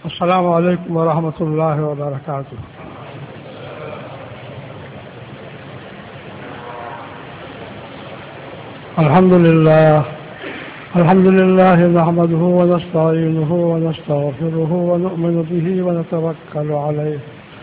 السلام عليكم ورحمة الله وبركاته. الحمد لله نحمده ونستعينه ونستغفره ونؤمن به ونتوكل عليه.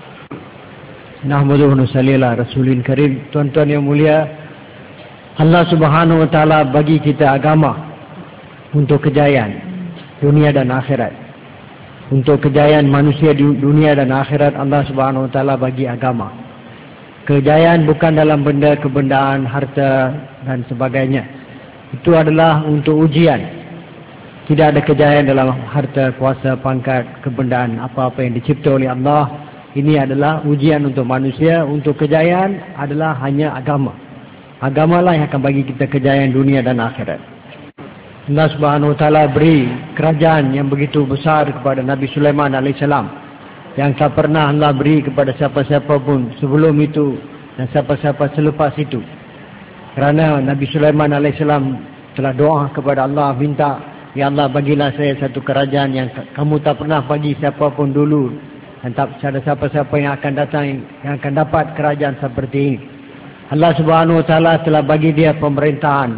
Nahmaduhu nusalli ala Rasulil Karim. Tuan-tuan yang mulia, Allah Subhanahu wa taala bagi kita agama untuk kejayaan dunia dan akhirat. Untuk kejayaan manusia di dunia dan akhirat, Allah Subhanahu wa taala bagi agama. Kejayaan bukan dalam benda kebendaan, harta dan sebagainya. Itu adalah untuk ujian. Tidak ada kejayaan dalam harta, kuasa, pangkat, kebendaan, apa-apa yang dicipta oleh Allah. Ini adalah ujian untuk manusia. Untuk kejayaan adalah hanya agama. Agamalah yang akan bagi kita kejayaan dunia dan akhirat. Allah Subhanahu wa taala beri kerajaan yang begitu besar kepada Nabi Sulaiman AS, yang tak pernah Allah beri kepada siapa-siapa pun sebelum itu dan siapa-siapa selepas itu. Kerana Nabi Sulaiman AS telah doa kepada Allah, minta, ya Allah, bagilah saya satu kerajaan yang kamu tak pernah bagi siapa pun dulu, dan tak ada siapa-siapa yang akan datang yang akan dapat kerajaan seperti ini. Allah Subhanahu wa taala telah bagi dia pemerintahan.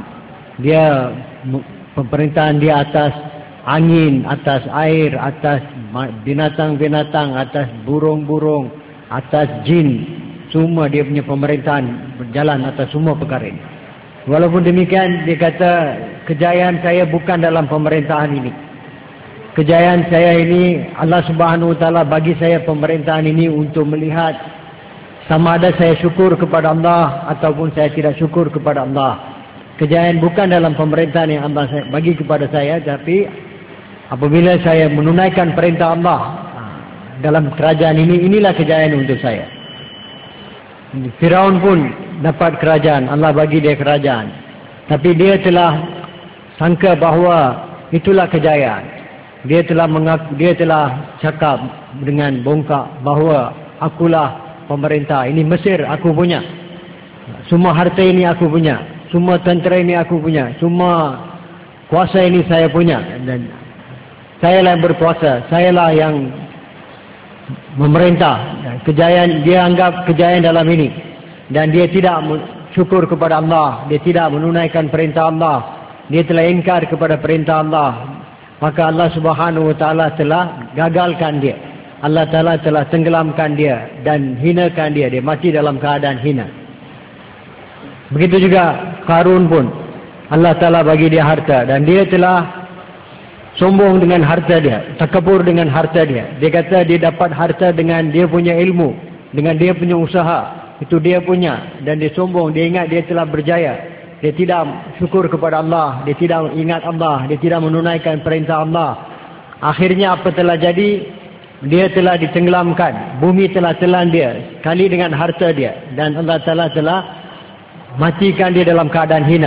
Pemerintahan dia atas angin, atas air, atas binatang-binatang, atas burung-burung, atas jin. Semua dia punya pemerintahan berjalan atas semua perkara ini. Walaupun demikian, dia kata, kejayaan saya bukan dalam pemerintahan ini. Kejayaan saya ini, Allah Subhanahu wa taala bagi saya pemerintahan ini untuk melihat sama ada saya syukur kepada Allah ataupun saya tidak syukur kepada Allah. Kejayaan bukan dalam pemerintahan yang Allah bagi kepada saya, tapi apabila saya menunaikan perintah Allah dalam kerajaan ini, inilah kejayaan untuk saya. Firaun pun dapat kerajaan, Allah bagi dia kerajaan, tapi dia telah sangka bahawa itulah kejayaan. Dia telah cakap dengan bongkak bahawa akulah pemerintah, ini Mesir aku punya, semua harta ini aku punya, semua tentera ini aku punya, semua kuasa ini saya punya, dan saya lah yang berkuasa, saya lah yang memerintah. Kejayaan, dia anggap kejayaan dalam ini, dan dia tidak syukur kepada Allah, dia tidak menunaikan perintah Allah, dia telah ingkar kepada perintah Allah. Maka Allah Subhanahu wa taala telah gagalkan dia. Allah Taala telah tenggelamkan dia dan hinakan dia. Dia mati dalam keadaan hina. Begitu juga Qarun pun, Allah Taala bagi dia harta dan dia telah sombong dengan harta dia, takabur dengan harta dia. Dia kata dia dapat harta dengan dia punya ilmu, dengan dia punya usaha. Itu dia punya, dan dia sombong, dia ingat dia telah berjaya. Dia tidak syukur kepada Allah, dia tidak ingat Allah, dia tidak menunaikan perintah Allah. Akhirnya apa telah jadi? Dia telah ditenggelamkan, bumi telah telan dia sekali dengan harta dia, dan Allah Taala telah matikan dia dalam keadaan hina.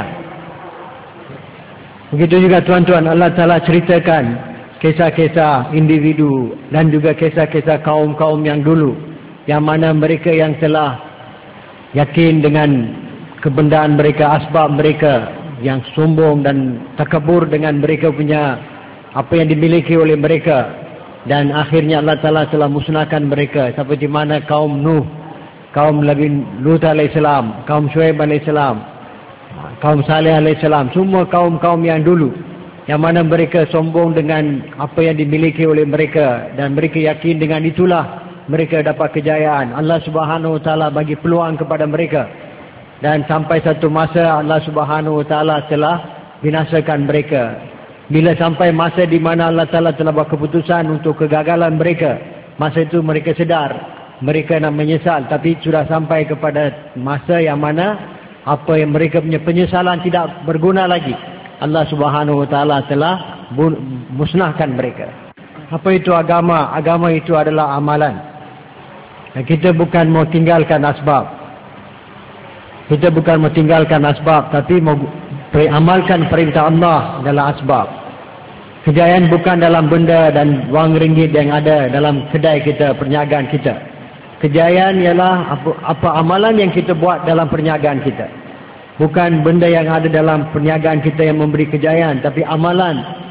Begitu juga tuan-tuan, Allah Taala ceritakan kisah-kisah individu dan juga kisah-kisah kaum-kaum yang dulu, yang mana mereka yang telah yakin dengan kebendaan mereka, asbab mereka, yang sombong dan takabur dengan mereka punya apa yang dimiliki oleh mereka, dan akhirnya Allah Taala telah musnahkan mereka, seperti mana kaum Nuh, kaum Nabi Lut alaihissalam, kaum Syuaib alaihissalam, kaum Saleh alaihissalam, semua kaum-kaum yang dulu, yang mana mereka sombong dengan apa yang dimiliki oleh mereka, dan mereka yakin dengan itulah mereka dapat kejayaan. Allah Subhanahu wa taala bagi peluang kepada mereka, dan sampai satu masa Allah Subhanahu wa taala telah binasakan mereka. Bila sampai masa di mana Allah Taala telah buat keputusan untuk kegagalan mereka, masa itu mereka sedar, mereka nak menyesal, tapi sudah sampai kepada masa yang mana apa yang mereka punya penyesalan tidak berguna lagi. Allah Subhanahu wa taala telah musnahkan mereka. Apa itu agama? Agama itu adalah amalan. Dan kita bukan mau tinggalkan asbab. Kita bukan mau tinggalkan asbab, tapi mau amalkan perintah Allah dalam asbab. Kejayaan bukan dalam benda dan wang ringgit yang ada dalam kedai kita, perniagaan kita. Kejayaan ialah apa amalan yang kita buat dalam perniagaan kita. Bukan benda yang ada dalam perniagaan kita yang memberi kejayaan, tapi amalan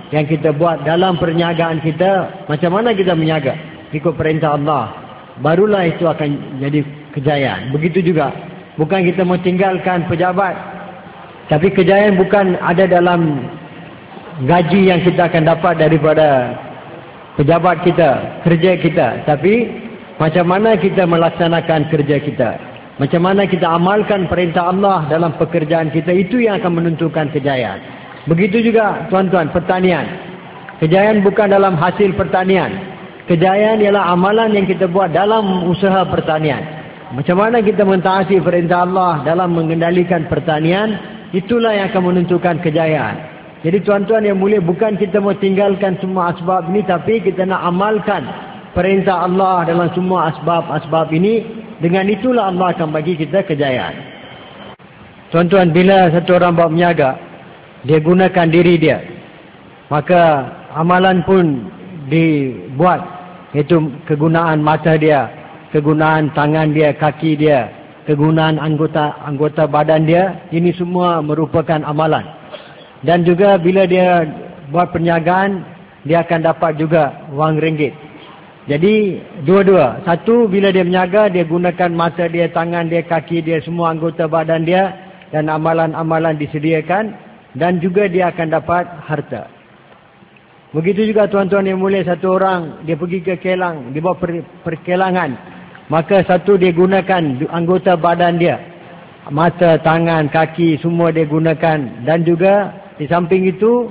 yang kita buat dalam perniagaan kita, macam mana kita menyaga ikut perintah Allah, barulah itu akan jadi kejayaan. Begitu juga, bukan kita mau tinggalkan pejabat, tapi kejayaan bukan ada dalam gaji yang kita akan dapat daripada pejabat kita, kerja kita, tapi macam mana kita melaksanakan kerja kita, macam mana kita amalkan perintah Allah dalam pekerjaan kita, itu yang akan menentukan kejayaan. Begitu juga tuan-tuan, pertanian. Kejayaan bukan dalam hasil pertanian. Kejayaan ialah amalan yang kita buat dalam usaha pertanian. Macam mana kita mentaati perintah Allah dalam mengendalikan pertanian, itulah yang akan menentukan kejayaan. Jadi tuan-tuan yang mulia, bukan kita mau tinggalkan semua asbab ini, tapi kita nak amalkan perintah Allah dalam semua asbab-asbab ini. Dengan itulah Allah akan bagi kita kejayaan. Tuan-tuan, bila satu orang buat berniaga, dia gunakan diri dia, maka amalan pun dibuat, iaitu kegunaan mata dia, kegunaan tangan dia, kaki dia, kegunaan anggota badan dia. Ini semua merupakan amalan. Dan juga bila dia buat perniagaan, dia akan dapat juga wang ringgit. Jadi dua-dua. Satu, bila dia berniaga, dia gunakan mata dia, tangan dia, kaki dia, semua anggota badan dia, dan amalan-amalan disediakan, dan juga dia akan dapat harta. Begitu juga tuan-tuan yang mulia, satu orang dia pergi ke kelang, dia buat perkelangan, maka satu dia gunakan anggota badan dia, mata, tangan, kaki, semua dia gunakan, dan juga di samping itu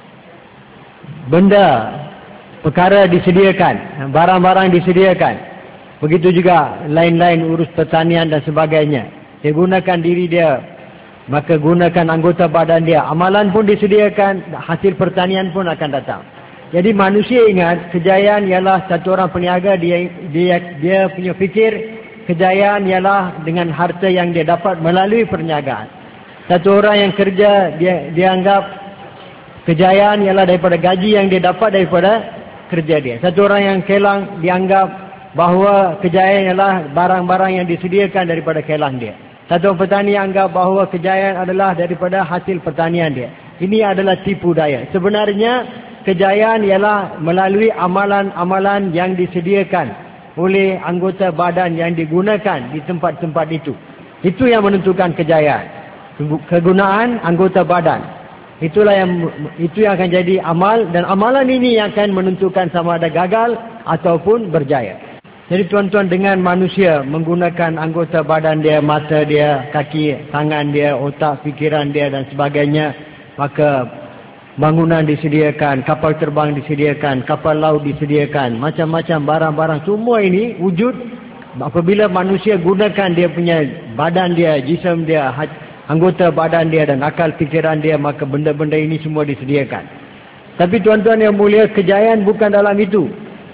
benda, perkara disediakan, barang-barang disediakan. Begitu juga lain-lain urus pertanian dan sebagainya. Dia gunakan diri dia, maka gunakan anggota badan dia. Amalan pun disediakan, hasil pertanian pun akan datang. Jadi manusia ingat, kejayaan ialah satu orang peniaga, dia punya fikir kejayaan ialah dengan harta yang dia dapat melalui perniagaan. Satu orang yang kerja, dia anggap kejayaan ialah daripada gaji yang dia dapat daripada kerja dia. Satu orang yang kelang, dia anggap bahawa kejayaan ialah barang-barang yang disediakan daripada kelang dia. Satu orang petani anggap bahawa kejayaan adalah daripada hasil pertanian dia. Ini adalah tipu daya. Sebenarnya kejayaan ialah melalui amalan-amalan yang disediakan oleh anggota badan yang digunakan di tempat-tempat itu. Itu yang menentukan kejayaan. Kegunaan anggota badan. Itu yang akan jadi amal, dan amalan ini yang akan menentukan sama ada gagal ataupun berjaya. Jadi tuan-tuan, dengan manusia menggunakan anggota badan dia, mata dia, kaki, tangan dia, otak, fikiran dia dan sebagainya, maka bangunan disediakan, kapal terbang disediakan, kapal laut disediakan, macam-macam barang-barang, semua ini wujud apabila manusia gunakan dia punya badan dia, jisim dia, anggota badan dia dan akal fikiran dia, maka benda-benda ini semua disediakan. Tapi tuan-tuan yang mulia, kejayaan bukan dalam itu.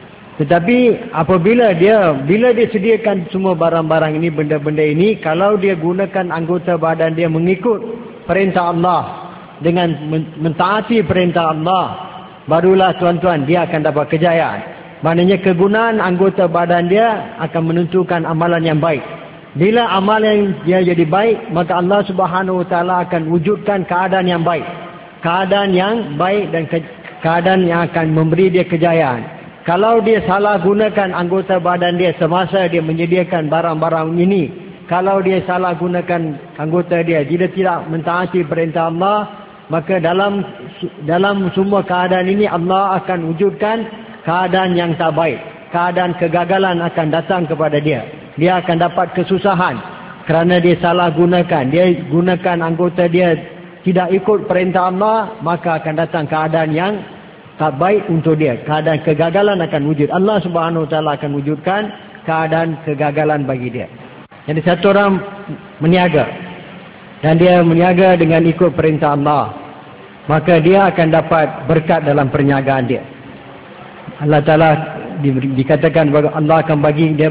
Tetapi apabila dia sediakan semua barang-barang ini, benda-benda ini, kalau dia gunakan anggota badan dia mengikut perintah Allah, dengan mentaati perintah Allah, barulah tuan-tuan dia akan dapat kejayaan. Maknanya kegunaan anggota badan dia akan menentukan amalan yang baik. Bila amalan dia jadi baik, maka Allah Subhanahu Wa Taala akan wujudkan keadaan yang baik. Keadaan yang baik dan keadaan yang akan memberi dia kejayaan. Kalau dia salah gunakan anggota badan dia semasa dia menyediakan barang-barang ini, kalau dia salah gunakan anggota dia, jika tidak mentaati perintah Allah, maka dalam semua keadaan ini Allah akan wujudkan keadaan yang tak baik. Keadaan kegagalan akan datang kepada dia. Dia akan dapat kesusahan kerana dia salah gunakan. Dia gunakan anggota dia tidak ikut perintah Allah, maka akan datang keadaan yang tak baik untuk dia. Keadaan kegagalan akan wujud. Allah Subhanahu Wa Taala akan wujudkan keadaan kegagalan bagi dia. Jadi satu orang meniaga, dan dia meniaga dengan ikut perintah Allah, maka dia akan dapat berkat dalam perniagaan dia. Allah Ta'ala dikatakan bahawa Allah akan bagi dia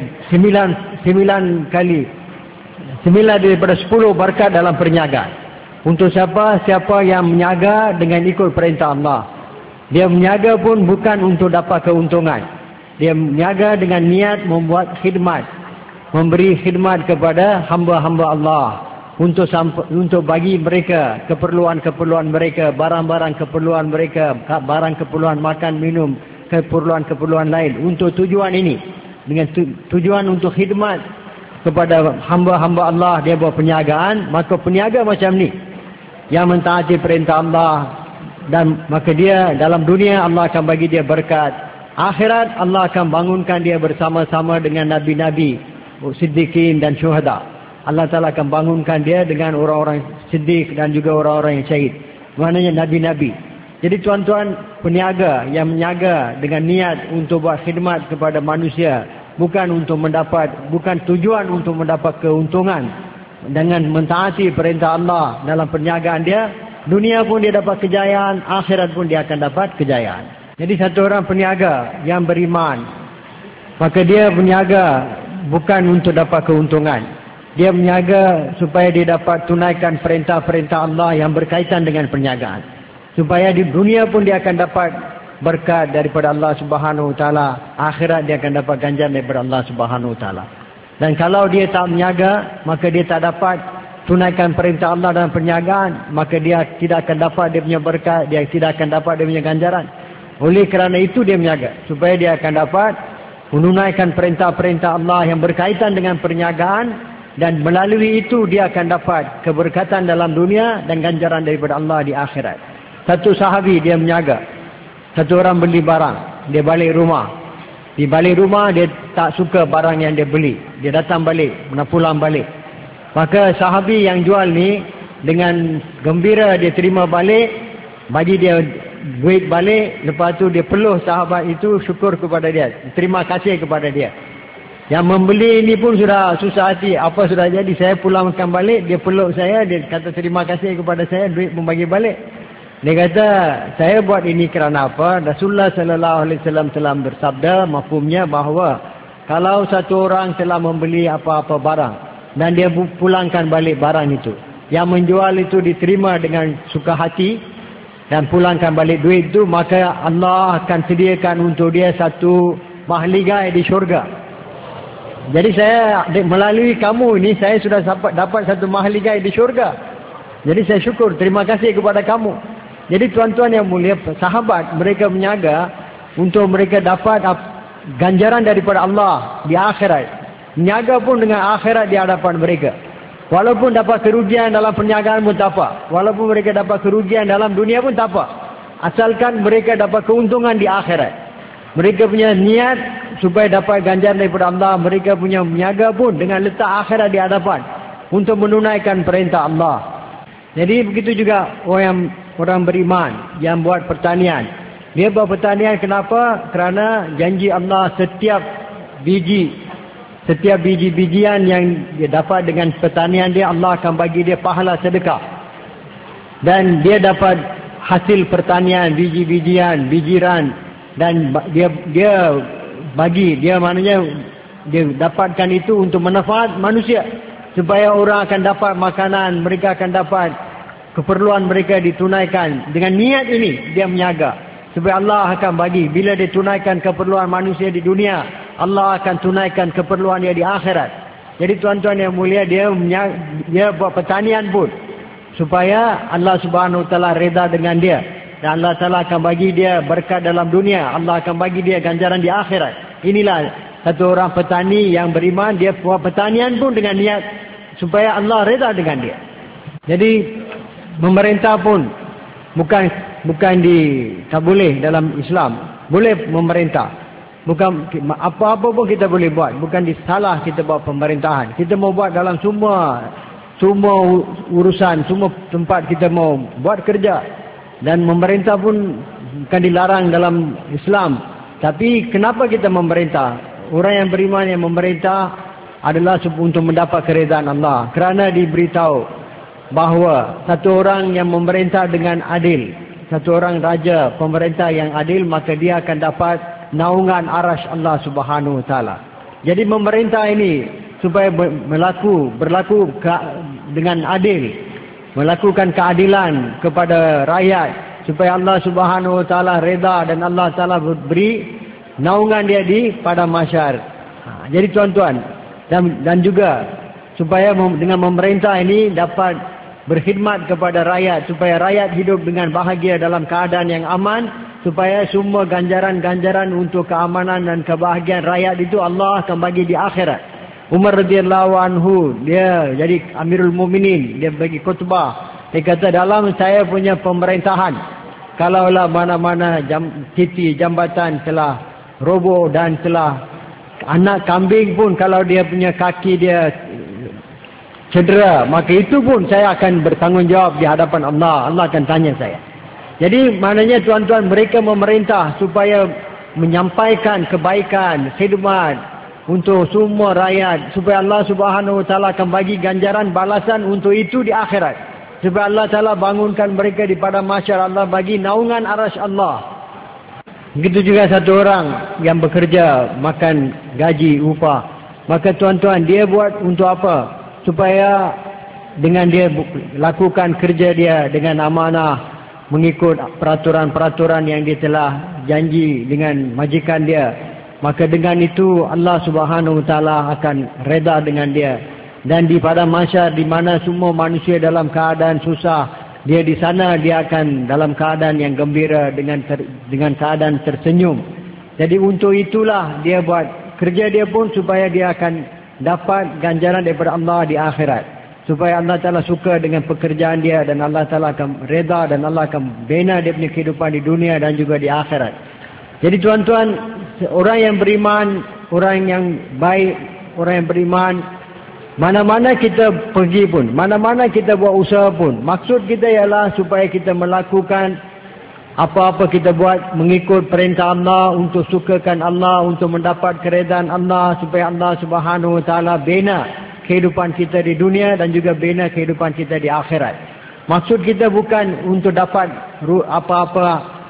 9 daripada 10 berkat dalam perniagaan. Untuk siapa yang meniaga dengan ikut perintah Allah. Dia meniaga pun bukan untuk dapat keuntungan. Dia meniaga dengan niat membuat khidmat, memberi khidmat kepada hamba-hamba Allah, untuk bagi mereka keperluan-keperluan mereka, barang-barang keperluan mereka, barang keperluan makan minum, keperluan-keperluan lain. Untuk tujuan ini, dengan tujuan untuk khidmat kepada hamba-hamba Allah, dia buat perniagaan. Maka peniaga macam ni yang mentaati perintah Allah, dan maka dia dalam dunia Allah akan bagi dia berkat. Akhirat Allah akan bangunkan dia bersama-sama dengan nabi-nabi, siddiqin dan syuhada. Allah Ta'ala akan bangunkan dia dengan orang-orang siddiq dan juga orang-orang yang syahid. Maknanya nabi-nabi. Jadi tuan-tuan, peniaga yang meniaga dengan niat untuk buat khidmat kepada manusia, bukan tujuan untuk mendapat keuntungan, dengan mentaati perintah Allah dalam perniagaan dia, dunia pun dia dapat kejayaan, akhirat pun dia akan dapat kejayaan. Jadi satu orang peniaga yang beriman, maka dia berniaga bukan untuk dapat keuntungan. Dia berniaga supaya dia dapat tunaikan perintah-perintah Allah yang berkaitan dengan perniagaan. Supaya di dunia pun dia akan dapat berkat daripada Allah Subhanahu Wa Taala, akhirat dia akan dapat ganjaran daripada Allah Subhanahu Wa Taala. Dan kalau dia tak berniaga, maka dia tak dapat tunaikan perintah Allah dalam perniagaan, maka dia tidak akan dapat dia punya berkat, dia tidak akan dapat dia punya ganjaran. Oleh kerana itu dia berniaga, supaya dia akan dapat menunaikan perintah-perintah Allah yang berkaitan dengan perniagaan, dan melalui itu dia akan dapat keberkatan dalam dunia dan ganjaran daripada Allah di akhirat. Satu sahabi dia berniaga. Satu orang beli barang, dia balik rumah. Di balik rumah dia tak suka barang yang dia beli. Dia datang balik, pulang balik. Maka sahabi yang jual ni dengan gembira dia terima balik, bagi dia duit balik, lepas tu dia peluh sahabat itu syukur kepada dia, terima kasih kepada dia. Yang membeli ini pun sudah susah hati, apa sudah jadi, saya pulangkan balik, dia peluk saya, dia kata terima kasih kepada saya, duit pun bagi balik. Dia kata, saya buat ini kerana apa? Rasulullah sallallahu alaihi wasallam telah bersabda, mafhumnya bahawa kalau satu orang telah membeli apa-apa barang dan dia pulangkan balik barang itu, yang menjual itu diterima dengan suka hati dan pulangkan balik duit itu, maka Allah akan sediakan untuk dia satu mahligai di syurga. Jadi saya melalui kamu ini, saya sudah dapat satu mahligai di syurga. Jadi saya syukur, terima kasih kepada kamu. Jadi tuan-tuan yang mulia, sahabat mereka berniaga untuk mereka dapat ganjaran daripada Allah di akhirat. Berniaga pun dengan akhirat di hadapan mereka. Walaupun dapat kerugian dalam perniagaan pun tak apa. Walaupun mereka dapat kerugian dalam dunia pun tak apa. Asalkan mereka dapat keuntungan di akhirat. Mereka punya niat supaya dapat ganjaran daripada Allah. Mereka punya berniaga pun dengan letak akhirat di hadapan untuk menunaikan perintah Allah. Jadi begitu juga orang beriman yang buat pertanian. Dia buat pertanian kenapa? Kerana janji Allah setiap biji-bijian yang dia dapat dengan pertanian dia, Allah akan bagi dia pahala sedekah. Dan dia dapat hasil pertanian, biji-bijian, bijiran, dan dia maknanya dia dapatkan itu untuk manfaat manusia, supaya orang akan dapat makanan, mereka akan dapat keperluan mereka ditunaikan. Dengan niat ini dia menjaga, supaya Allah akan bagi, bila dia tunaikan keperluan manusia di dunia, Allah akan tunaikan keperluan dia di akhirat. Jadi tuan-tuan yang mulia, dia buat pertanian pun supaya Allah Subhanahu Wa Taala reda dengan dia, dan Allah Taala akan bagi dia berkat dalam dunia, Allah akan bagi dia ganjaran di akhirat. Inilah satu orang petani yang beriman, dia buat pertanian pun dengan niat supaya Allah reda dengan dia. Jadi memerintah pun bukan tak boleh dalam Islam. Boleh memerintah. Bukan apa-apa pun kita boleh buat. Bukan salah kita buat pemerintahan. Kita mau buat dalam semua urusan, semua tempat kita mau buat kerja. Dan memerintah pun bukan dilarang dalam Islam. Tapi kenapa kita memerintah? Orang yang beriman yang memerintah adalah untuk mendapat keredaan Allah. Kerana diberitahu bahawa satu orang yang memerintah dengan adil, satu orang raja, pemerintah yang adil, maka dia akan dapat naungan arasy Allah Subhanahu Wa Taala. Jadi memerintah ini supaya berlaku dengan adil, melakukan keadilan kepada rakyat, supaya Allah Subhanahu Wa Taala reda dan Allah Taala beri naungan dia pada masyarakat. Jadi tuan-tuan dan juga supaya dengan memerintah ini dapat berkhidmat kepada rakyat, supaya rakyat hidup dengan bahagia dalam keadaan yang aman, supaya semua ganjaran-ganjaran untuk keamanan dan kebahagiaan rakyat itu Allah akan bagi di akhirat. Umar radhiyallahu anhu, dia jadi Amirul Mukminin, dia bagi khutbah. Dia kata, dalam saya punya pemerintahan, kalaulah mana-mana titi jambatan telah roboh dan telah anak kambing pun kalau dia punya kaki dia cedera, maka itu pun saya akan bertanggungjawab di hadapan Allah. Allah akan tanya saya. Jadi maknanya tuan-tuan, mereka memerintah supaya menyampaikan kebaikan, khidmat untuk semua rakyat, supaya Allah Subhanahu Wa Taala akan bagi ganjaran balasan untuk itu di akhirat. Supaya Allah Ta'ala bangunkan mereka di padang mahsyar, Allah bagi naungan arasy Allah. Begitu juga satu orang yang bekerja, makan gaji, upah. Maka tuan-tuan, dia buat untuk apa? Supaya dengan dia lakukan kerja dia dengan amanah, mengikut peraturan-peraturan yang dia telah janji dengan majikan dia. Maka dengan itu Allah Subhanahu Wa Taala akan reda dengan dia. Dan di padang mahsyar, di mana semua manusia dalam keadaan susah, dia di sana dia akan dalam keadaan yang gembira, dengan keadaan tersenyum. Jadi untuk itulah dia buat kerja dia pun, supaya dia akan dapat ganjaran daripada Allah di akhirat. Supaya Allah Ta'ala suka dengan pekerjaan dia, dan Allah Ta'ala akan reda, dan Allah akan bina dia punya kehidupan di dunia dan juga di akhirat. Jadi tuan-tuan, orang yang beriman, orang yang baik, orang yang beriman, mana-mana kita pergi pun, mana-mana kita buat usaha pun, maksud kita ialah supaya kita melakukan apa-apa kita buat mengikut perintah Allah, untuk sukakan Allah, untuk mendapat keredaan Allah, supaya Allah Subhanahu Wa Taala bina kehidupan kita di dunia dan juga bina kehidupan kita di akhirat. Maksud kita bukan untuk dapat apa-apa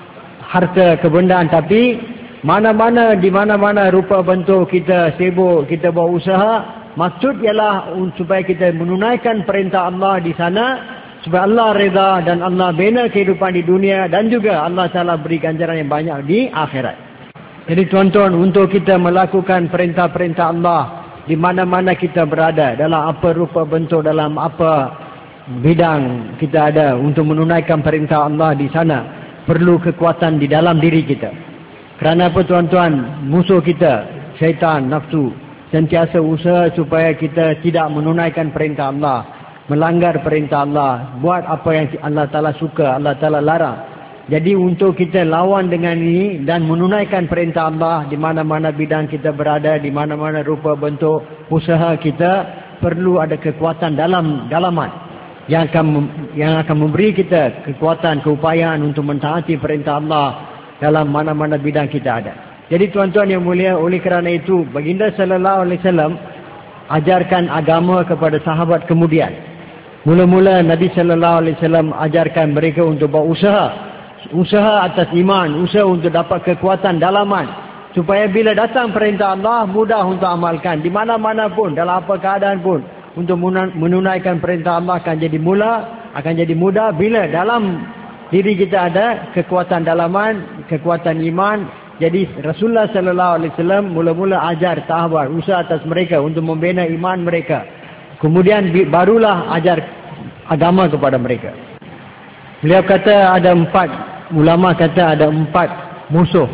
harta kebendaan, tapi mana-mana, di mana-mana rupa bentuk kita sibuk, kita buat usaha, maksud ialah supaya kita menunaikan perintah Allah di sana, supaya Allah reda dan Allah bina kehidupan di dunia, dan juga Allah Ta'ala beri ganjaran yang banyak di akhirat. Jadi tuan-tuan, untuk kita melakukan perintah-perintah Allah di mana-mana kita berada, dalam apa rupa bentuk, dalam apa bidang kita ada, untuk menunaikan perintah Allah di sana, perlu kekuatan di dalam diri kita. Kerana apa tuan-tuan? Musuh kita, syaitan, nafsu, sentiasa usaha supaya kita tidak menunaikan perintah Allah, melanggar perintah Allah, buat apa yang Allah Ta'ala suka, Allah Ta'ala larang. Jadi untuk kita lawan dengan ini dan menunaikan perintah Allah di mana-mana bidang kita berada, di mana-mana rupa bentuk usaha kita, perlu ada kekuatan dalaman yang akan memberi kita kekuatan, keupayaan untuk mentaati perintah Allah dalam mana-mana bidang kita ada. Jadi tuan-tuan yang mulia, oleh kerana itu baginda sallallahu alaihi wasallam ajarkan agama kepada sahabat kemudian. Mula-mula Nabi sallallahu alaihi wasallam ajarkan mereka untuk buat usaha atas iman, usaha untuk dapat kekuatan dalaman, supaya bila datang perintah Allah mudah untuk amalkan di mana-mana pun, dalam apa keadaan pun. Untuk menunaikan perintah Allah akan jadi mudah bila dalam diri kita ada kekuatan dalaman, kekuatan iman. Jadi Rasulullah sallallahu alaihi wasallam mula-mula ajar sahabat usaha atas mereka untuk membina iman mereka. Kemudian barulah ajar agama kepada mereka. Beliau kata ulama kata ada 4 musuh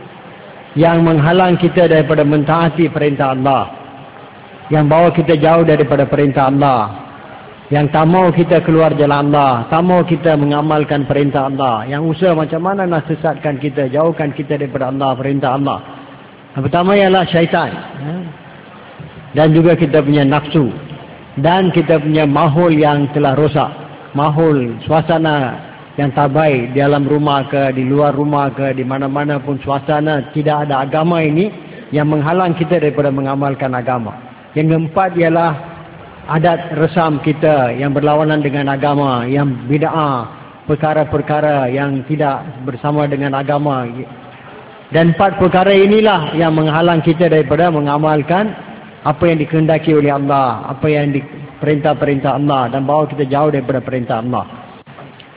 yang menghalang kita daripada mentaati perintah Allah, yang bawa kita jauh daripada perintah Allah, yang tak mau kita keluar jalan Allah, tak mau kita mengamalkan perintah Allah, yang usaha macam mana nak sesatkan kita, jauhkan kita daripada Allah, perintah Allah. Yang pertama ialah syaitan, dan juga kita punya nafsu, dan kita punya mahul yang telah rosak, mahul, suasana yang tak baik di dalam rumah ke, di luar rumah ke, di mana-mana pun suasana tidak ada agama ini yang menghalang kita daripada mengamalkan agama. Yang keempat ialah adat resam kita yang berlawanan dengan agama, yang bid'ah, perkara-perkara yang tidak bersama dengan agama. Dan 4 perkara inilah yang menghalang kita daripada mengamalkan apa yang dikehendaki oleh Allah, apa yang perintah-perintah Allah, dan bawa kita jauh daripada perintah Allah.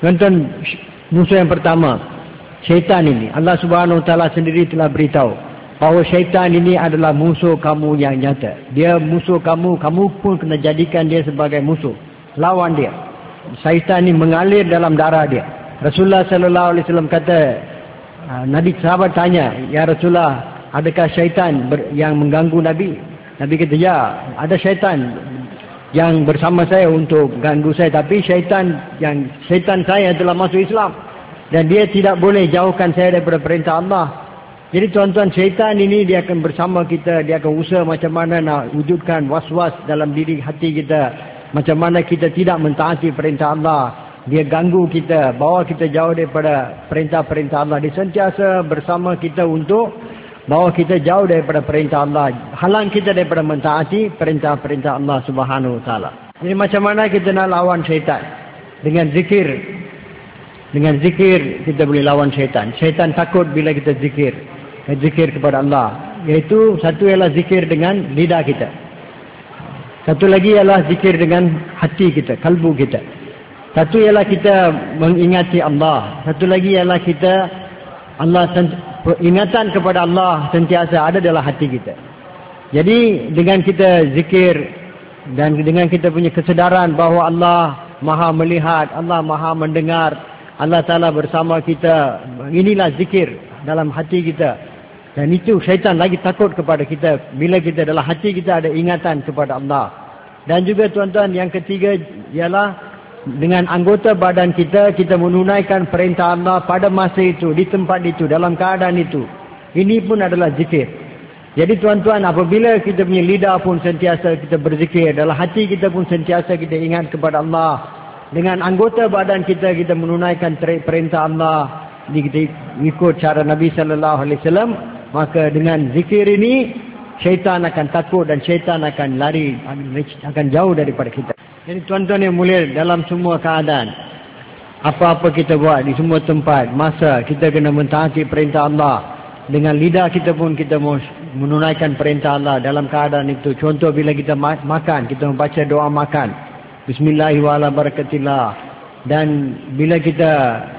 Tuan-tuan, musuh yang pertama, syaitan ini, Allah Subhanahu Wa Taala sendiri telah beritahu bahawa syaitan ini adalah musuh kamu yang nyata. Dia musuh kamu, kamu pun kena jadikan dia sebagai musuh. Lawan dia. Syaitan ini mengalir dalam darah dia. Rasulullah sallallahu alaihi wasallam kata, Nabi sahabat tanya, "Ya Rasulullah, adakah syaitan yang mengganggu Nabi?" Nabi kata, "Ya, ada syaitan yang bersama saya untuk ganggu saya, tapi syaitan saya telah masuk Islam dan dia tidak boleh jauhkan saya daripada perintah Allah." Jadi tuan-tuan, syaitan ini dia akan bersama kita, dia akan usaha macam mana nak wujudkan was-was dalam diri hati kita, macam mana kita tidak mentaati perintah Allah. Dia ganggu kita, bawa kita jauh daripada perintah-perintah Allah. Dia sentiasa bersama kita untuk bawa kita jauh daripada perintah Allah, halang kita daripada mentaati perintah-perintah Allah Subhanahu Wa Taala. Jadi macam mana kita nak lawan syaitan? Dengan zikir. Dengan zikir kita boleh lawan syaitan. Syaitan takut bila kita zikir. Zikir kepada Allah. Iaitu satu ialah zikir dengan lidah kita. Satu lagi ialah zikir dengan hati kita, kalbu kita. Satu ialah kita mengingati Allah. Satu lagi ialah kita ingatan kepada Allah sentiasa ada dalam hati kita. Jadi dengan kita zikir dan dengan kita punya kesedaran bahawa Allah Maha melihat, Allah Maha mendengar, Allah Ta'ala bersama kita, inilah zikir dalam hati kita. Dan itu syaitan lagi takut kepada kita bila kita dalam hati kita ada ingatan kepada Allah. Dan juga tuan-tuan, yang ketiga ialah dengan anggota badan kita, kita menunaikan perintah Allah pada masa itu, di tempat itu, dalam keadaan itu. Ini pun adalah zikir. Jadi tuan-tuan, apabila kita punya lidah pun sentiasa kita berzikir, dalam hati kita pun sentiasa kita ingat kepada Allah, dengan anggota badan kita, kita menunaikan perintah Allah, kita ikut cara Nabi sallallahu alaihi wasallam, maka dengan zikir ini syaitan akan takut dan syaitan akan lari, akan jauh daripada kita. Jadi tuan-tuan yang mulia, dalam semua keadaan, apa-apa kita buat di semua tempat, masa kita kena mentaati perintah Allah. Dengan lidah kita pun kita menunaikan perintah Allah dalam keadaan itu. Contoh bila kita makan, kita membaca doa makan, Bismillahirrahmanirrahim. Dan bila kita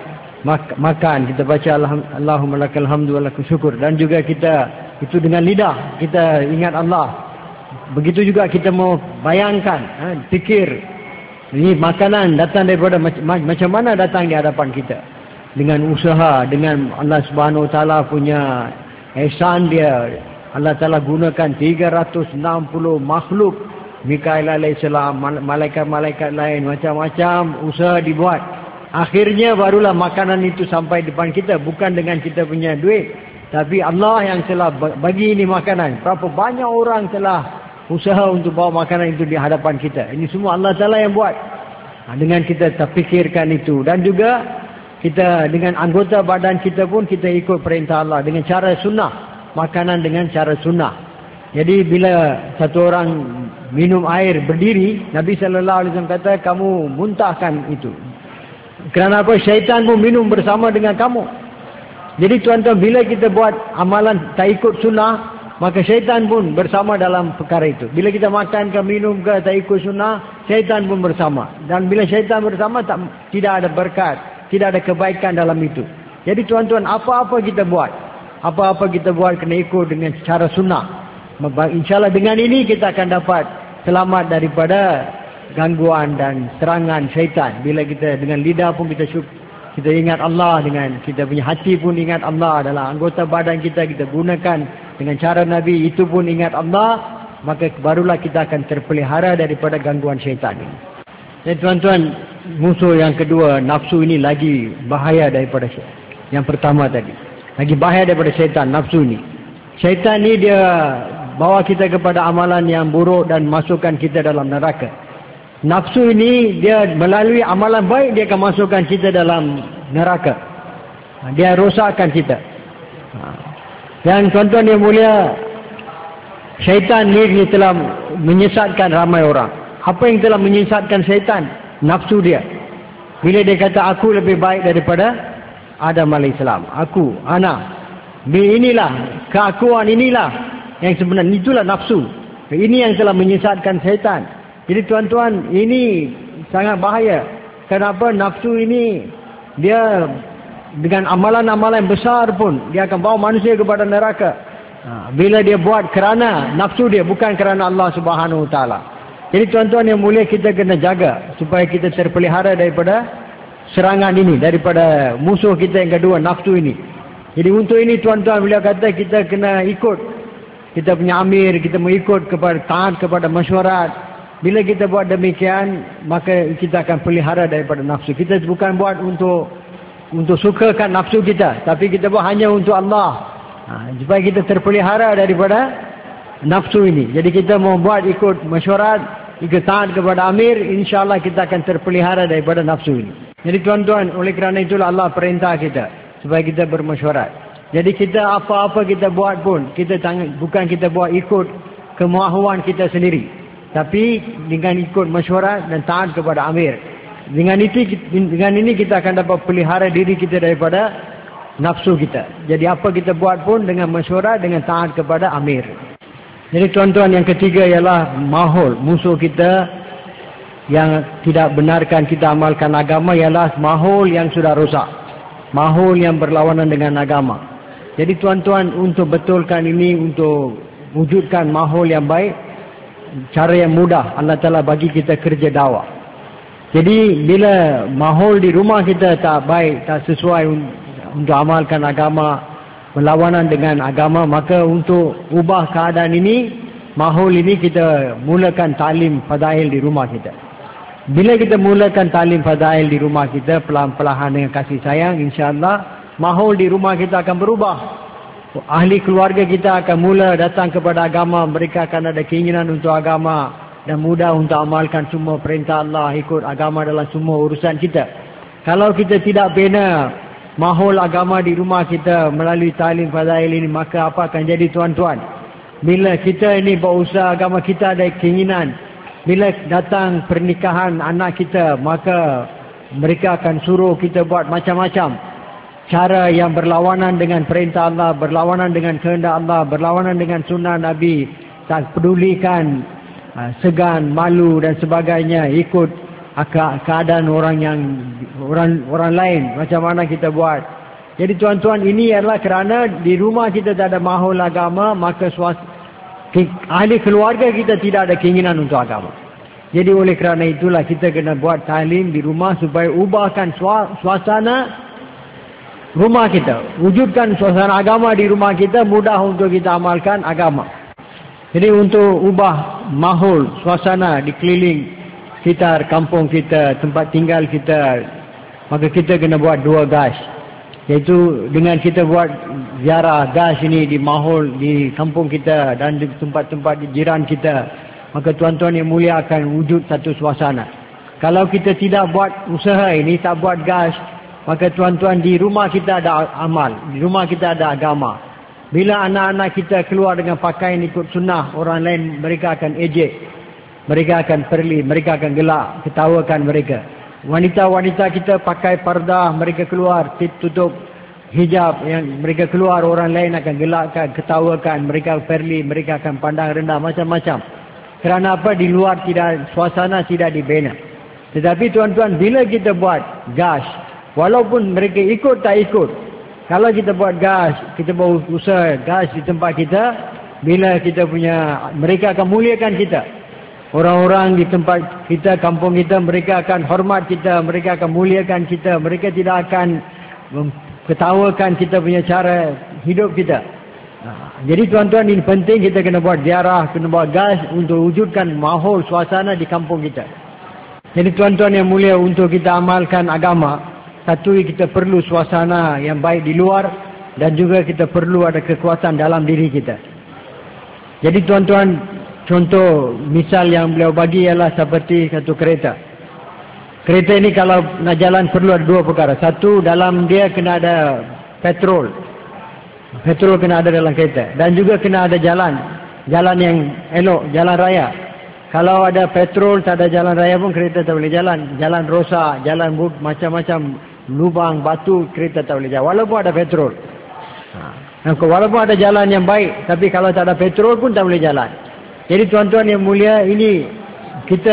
makan, kita baca Allahumma lakal hamdu wa lakal syukur. Dan juga kita itu dengan lidah kita ingat Allah. Begitu juga kita mau bayangkan, fikir ini makanan datang daripada macam mana datang di hadapan kita, dengan usaha, dengan Allah Subhanahu Wa Taala punya ihsan dia. Allah Taala gunakan 360 makhluk, Mikail alaihissalam, malaikat-malaikat lain, macam-macam usaha dibuat. Akhirnya barulah makanan itu sampai depan kita, bukan dengan kita punya duit, tapi Allah yang telah bagi ini makanan. Berapa banyak orang telah usaha untuk bawa makanan itu di hadapan kita. Ini semua Allah Ta'ala yang buat. Dengan kita terfikirkan itu. Dan juga kita dengan anggota badan kita pun kita ikut perintah Allah dengan cara sunnah. Makanan dengan cara sunnah. Jadi bila satu orang minum air berdiri, Nabi sallallahu alaihi wasallam kata, kamu muntahkan itu. Kerana apa? Syaitan pun minum bersama dengan kamu. Jadi tuan-tuan, bila kita buat amalan tak ikut sunnah, maka syaitan pun bersama dalam perkara itu. Bila kita makan ke minum ke tak ikut sunnah, syaitan pun bersama. Dan bila syaitan bersama, tidak ada berkat, tidak ada kebaikan dalam itu. Jadi tuan-tuan, apa-apa kita buat, kena ikut dengan cara sunnah. InsyaAllah dengan ini kita akan dapat selamat daripada gangguan dan serangan syaitan. Bila kita dengan lidah pun kita ingat Allah, dengan kita punya hati pun ingat Allah, dalam anggota badan kita gunakan dengan cara Nabi itu pun ingat Allah, maka barulah kita akan terpelihara daripada gangguan syaitan ini. Jadi tuan-tuan, musuh yang kedua, nafsu ini lagi bahaya daripada yang pertama tadi. Lagi bahaya daripada syaitan, nafsu ini. Syaitan ini dia bawa kita kepada amalan yang buruk dan masukkan kita dalam neraka. Nafsu ini dia melalui amalan baik, dia akan masukkan kita dalam neraka. Dia rosakkan kita. Dan tuan-tuan yang mulia, syaitan ni telah menyesatkan ramai orang. Apa yang telah menyesatkan syaitan? Nafsu dia. Bila dia kata aku lebih baik daripada Adam alaihissalam, aku, ana, inilah keakuan, inilah yang sebenarnya, itulah nafsu. Ini yang telah menyesatkan syaitan. Jadi tuan-tuan, ini sangat bahaya. Kenapa? Nafsu ini dia dengan amalan-amalan besar pun dia akan bawa manusia kepada neraka. Bila dia buat kerana nafsu dia, bukan kerana Allah Subhanahu Wa Taala. Jadi tuan-tuan yang mulia, kita kena jaga supaya kita terpelihara daripada serangan ini, daripada musuh kita yang kedua, nafsu ini. Jadi untuk ini tuan-tuan, beliau kata kita kena ikut kita punya amir, kita mengikut kepada, taat kepada mesyuarat. Bila kita buat demikian, maka kita akan pelihara daripada nafsu. Kita bukan buat untuk sukakan nafsu kita, tapi kita buat hanya untuk Allah. Supaya kita terpelihara daripada nafsu ini. Jadi kita mau buat ikut mesyuarat, ikut taat kepada amir, insyaAllah kita akan terpelihara daripada nafsu ini. Jadi tuan-tuan, oleh kerana itulah Allah perintah kita supaya kita bermesyuarat. Jadi kita apa-apa kita buat pun, bukan kita buat ikut kemahuan kita sendiri, tapi dengan ikut mesyuarat dan taat kepada amir. Dengan ini kita akan dapat pelihara diri kita daripada nafsu kita. Jadi apa kita buat pun dengan mesyuarat, dengan taat kepada amir. Jadi tuan-tuan, yang ketiga ialah mahul. Musuh kita yang tidak benarkan kita amalkan agama ialah mahul yang sudah rosak, mahul yang berlawanan dengan agama. Jadi tuan-tuan, untuk betulkan ini, untuk wujudkan mahul yang baik, cara yang mudah, Allah Ta'ala bagi kita kerja dakwah. Jadi bila mahul di rumah kita tak baik, tak sesuai untuk amalkan agama, berlawanan dengan agama, maka untuk ubah keadaan ini, mahul ini, kita mulakan ta'lim fadail di rumah kita. Bila kita mulakan ta'lim fadail di rumah kita, perlahan-lahan dengan kasih sayang, insyaAllah mahul di rumah kita akan berubah. Ahli keluarga kita akan mula datang kepada agama, mereka akan ada keinginan untuk agama dan mudah untuk amalkan semua perintah Allah, ikut agama dalam semua urusan kita. Kalau kita tidak bina mahul agama di rumah kita melalui ta'lim fadail ini, maka apa akan jadi tuan-tuan? Bila kita ini berusaha agama, kita ada keinginan, bila datang pernikahan anak kita, maka mereka akan suruh kita buat macam-macam cara yang berlawanan dengan perintah Allah, berlawanan dengan kehendak Allah, berlawanan dengan sunnah Nabi, tak pedulikan segan, malu dan sebagainya, ikut keadaan orang lain, macam mana kita buat. Jadi tuan-tuan, ini adalah kerana di rumah kita tak ada mahul agama, maka ahli keluarga kita tidak ada keinginan untuk agama. Jadi oleh kerana itulah kita kena buat ta'lim di rumah supaya ubahkan suasana rumah kita, wujudkan suasana agama di rumah kita, mudah untuk kita amalkan agama. Jadi untuk ubah mahul, suasana di keliling sekitar kampung kita, tempat tinggal kita, maka kita kena buat 2 gas. Iaitu dengan kita buat ziarah gas ini di mahul, di kampung kita dan di tempat-tempat di jiran kita, maka tuan-tuan yang mulia akan wujud satu suasana. Kalau kita tidak buat usaha ini, tak buat gas, maka tuan-tuan, di rumah kita ada amal, di rumah kita ada agama. Bila anak-anak kita keluar dengan pakaian ikut sunnah, orang lain mereka akan ejek, mereka akan perli, mereka akan gelak, ketawakan mereka. Wanita-wanita kita pakai pardah, mereka keluar tutup hijab, yang mereka keluar, orang lain akan gelakkan, ketawakan, mereka perli, mereka akan pandang rendah, macam-macam. Kerana apa? Di luar tidak, suasana tidak dibina. Tetapi tuan-tuan, bila kita buat gas, walaupun mereka ikut tak ikut, kalau kita buat gas, kita buat usaha gas di tempat kita, bila kita punya, mereka akan muliakan kita. Orang-orang di tempat kita, kampung kita, mereka akan hormat kita, mereka akan muliakan kita, mereka tidak akan ketawakan kita punya cara hidup kita. Jadi tuan-tuan, ini penting, kita kena buat ziarah, kena buat gas untuk wujudkan mahul suasana di kampung kita. Jadi tuan-tuan yang mulia, untuk kita amalkan agama, satu, kita perlu suasana yang baik di luar, dan juga kita perlu ada kekuatan dalam diri kita. Jadi tuan-tuan, contoh misal yang beliau bagi ialah seperti satu kereta. Kereta ini kalau nak jalan perlu ada 2 perkara. Satu, dalam dia kena ada petrol. Petrol kena ada dalam kereta. Dan juga kena ada jalan yang elok, jalan raya. Kalau ada petrol, tak ada jalan raya pun kereta tak boleh jalan. Jalan rosak, jalan macam-macam, lubang, batu, kereta tak boleh jalan. Walaupun ada petrol. Walaupun ada jalan yang baik, tapi kalau tak ada petrol pun tak boleh jalan. Jadi tuan-tuan yang mulia, ini kita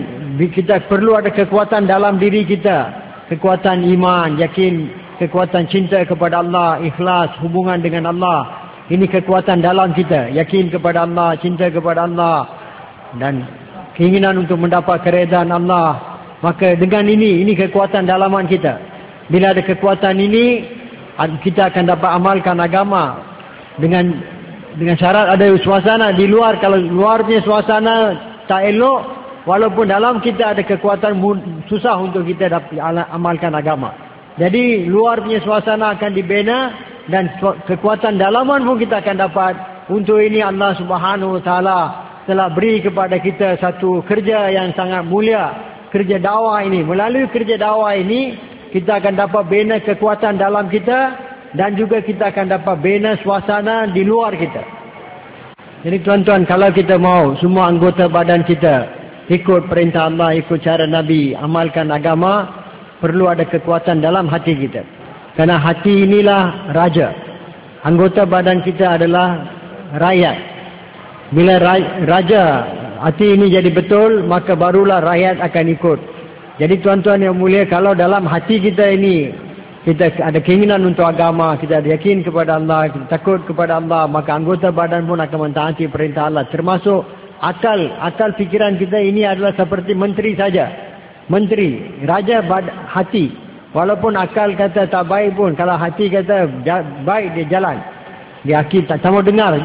perlu ada kekuatan dalam diri kita. Kekuatan iman, yakin, kekuatan cinta kepada Allah, ikhlas, hubungan dengan Allah. Ini kekuatan dalam kita. Yakin kepada Allah, cinta kepada Allah, dan keinginan untuk mendapat keredaan Allah. Maka dengan ini kekuatan dalaman kita. Bila ada kekuatan ini, kita akan dapat amalkan agama. Dengan syarat ada suasana di luar. Kalau luar punya suasana tak elok, walaupun dalam kita ada kekuatan, susah untuk kita dapat amalkan agama. Jadi luar punya suasana akan dibina, dan kekuatan dalaman pun kita akan dapat. Untuk ini Allah Subhanahu Wa Taala telah beri kepada kita satu kerja yang sangat mulia, kerja dakwah ini. Melalui kerja dakwah ini, kita akan dapat bina kekuatan dalam kita, dan juga kita akan dapat bina suasana di luar kita. Jadi tuan-tuan, kalau kita mau semua anggota badan kita ikut perintah Allah, ikut cara Nabi, amalkan agama, perlu ada kekuatan dalam hati kita. Karena hati inilah raja. Anggota badan kita adalah rakyat. Bila raja hati ini jadi betul, maka barulah rakyat akan ikut. Jadi tuan-tuan yang mulia, kalau dalam hati kita ini kita ada keinginan untuk agama, kita ada yakin kepada Allah, kita takut kepada Allah, maka anggota badan pun akan mentaati perintah Allah. Termasuk akal fikiran kita ini adalah seperti menteri saja. Menteri, raja hati. Walaupun akal kata tak baik pun, kalau hati kata baik, dia jalan. Dia akid, tak mau dengar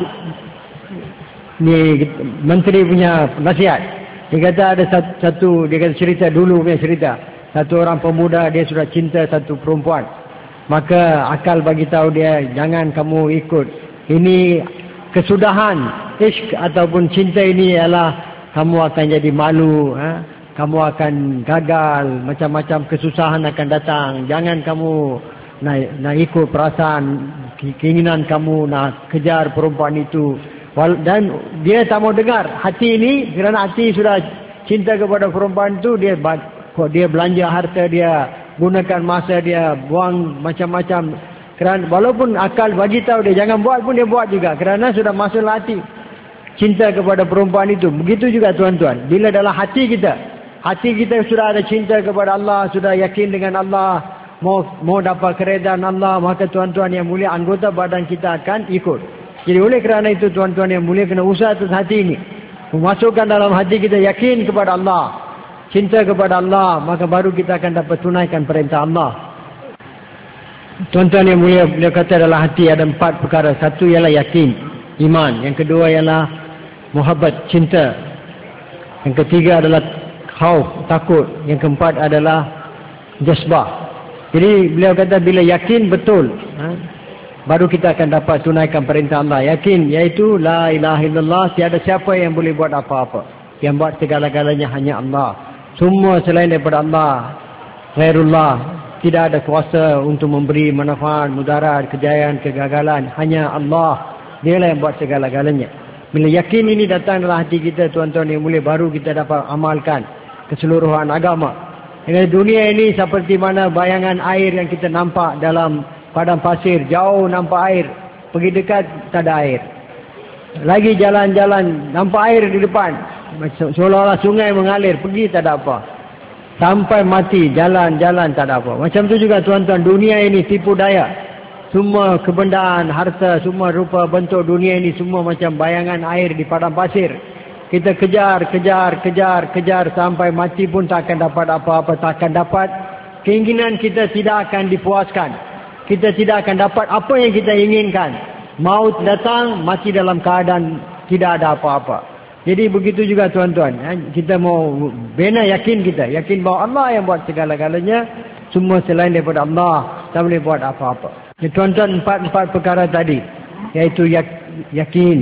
ni menteri punya nasihat. Dia kata ada satu, dia kata cerita dulu punya cerita. Satu orang pemuda, dia sudah cinta satu perempuan. Maka akal bagi tahu dia, jangan kamu ikut. Ini kesudahan. Ishq ataupun cinta ini ialah kamu akan jadi malu. Kamu akan gagal. Macam-macam kesusahan akan datang. Jangan kamu nak ikut perasaan, keinginan kamu nak kejar perempuan itu. Dan dia tak mau dengar. Hati ini, kerana hati sudah cinta kepada perempuan itu, dia belanja harta dia, gunakan masa dia, buang macam-macam. Kerana walaupun akal bagi tahu dia jangan buat pun, dia buat juga. Kerana sudah masuk hati cinta kepada perempuan itu. Begitu juga tuan-tuan. Bila dalam hati kita sudah ada cinta kepada Allah, sudah yakin dengan Allah, mau dapat keredaan Allah, maka tuan-tuan yang mulia, anggota badan kita akan ikut. Jadi oleh kerana itu tuan-tuan yang mulia, kena usaha atas hati ini. Memasukkan dalam hati kita yakin kepada Allah, cinta kepada Allah, maka baru kita akan dapat tunaikan perintah Allah. Tuan-tuan yang mulia, beliau kata dalam hati ada 4 perkara. Satu ialah yakin, iman. Yang kedua ialah muhabbat, cinta. Yang ketiga adalah khauf, takut. Yang keempat adalah jazbah. Jadi beliau kata bila yakin betul, baru kita akan dapat tunaikan perintah Allah. Yakin, iaitu la ilaha illallah, tiada siapa yang boleh buat apa-apa. Yang buat segala-galanya hanya Allah. Semua selain daripada Allah, ghairullah, tidak ada kuasa untuk memberi manfaat, mudarat, kejayaan, kegagalan. Hanya Allah, dialah yang buat segala-galanya. Bila yakin ini datang dalam hati kita, tuan-tuan yang mulia, baru kita dapat amalkan keseluruhan agama. Dengan dunia ini seperti mana bayangan air yang kita nampak dalam padang pasir, jauh nampak air, pergi dekat tak ada air. Lagi jalan-jalan nampak air di depan, seolah-olah sungai mengalir, pergi tak ada apa. Sampai mati, jalan-jalan tak ada apa. Macam tu juga tuan-tuan, dunia ini tipu daya. Semua kebendaan, harta, semua rupa bentuk dunia ini semua macam bayangan air di padang pasir. Kita kejar sampai mati pun tak akan dapat apa-apa, tak akan dapat. Keinginan kita tidak akan dipuaskan. Kita tidak akan dapat apa yang kita inginkan. Maut datang, mati dalam keadaan tidak ada apa-apa. Jadi begitu juga tuan-tuan, kita mau bina yakin kita, yakin bahawa Allah yang buat segala-galanya, semua selain daripada Allah tak boleh buat apa-apa. Jadi tuan-tuan, 4 perkara tadi, iaitu yakin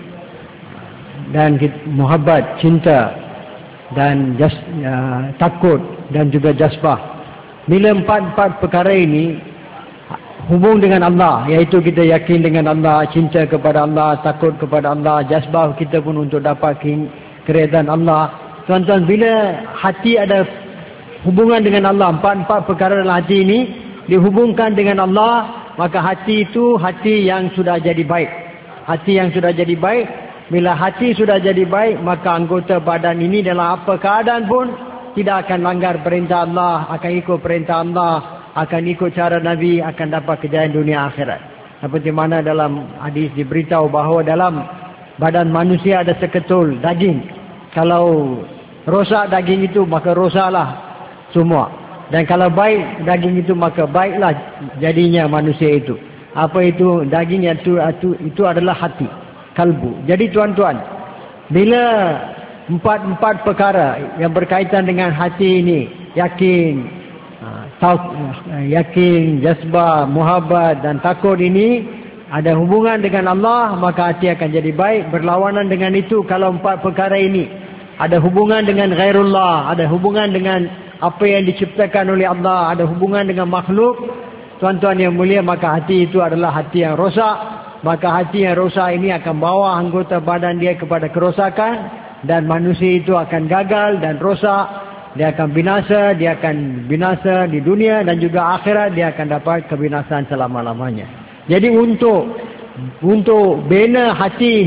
dan muhabbat, cinta, dan takut, dan juga jazbah. Bila 4 perkara ini hubung dengan Allah, iaitu kita yakin dengan Allah, cinta kepada Allah, takut kepada Allah, jazbah kita pun untuk dapat keredaan Allah. Tuan-tuan, bila hati ada hubungan dengan Allah, 4 perkara dalam hati ini dihubungkan dengan Allah, maka hati itu hati yang sudah jadi baik. Hati yang sudah jadi baik. Bila hati sudah jadi baik, maka anggota badan ini dalam apa keadaan pun tidak akan langgar perintah Allah, akan ikut perintah Allah, akan ikut cara Nabi, akan dapat kejayaan dunia akhirat. Seperti mana dalam hadis diberitahu bahawa dalam badan manusia ada seketul daging. Kalau rosak daging itu, maka rosaklah semua. Dan kalau baik daging itu, maka baiklah jadinya manusia itu. Apa itu daging? Itu adalah hati, kalbu. Jadi tuan-tuan, bila empat perkara yang berkaitan dengan hati ini, yakin, jazbah, muhabbat dan takut ini ada hubungan dengan Allah, maka hati akan jadi baik. Berlawanan dengan itu, kalau empat perkara ini ada hubungan dengan ghairullah, ada hubungan dengan apa yang diciptakan oleh Allah, ada hubungan dengan makhluk, tuan-tuan yang mulia, maka hati itu adalah hati yang rosak. Maka hati yang rosak ini akan bawa anggota badan dia kepada kerosakan, dan manusia itu akan gagal dan rosak. Dia akan binasa di dunia dan juga akhirat. Dia akan dapat kebinasaan selama-lamanya. Jadi untuk bina hati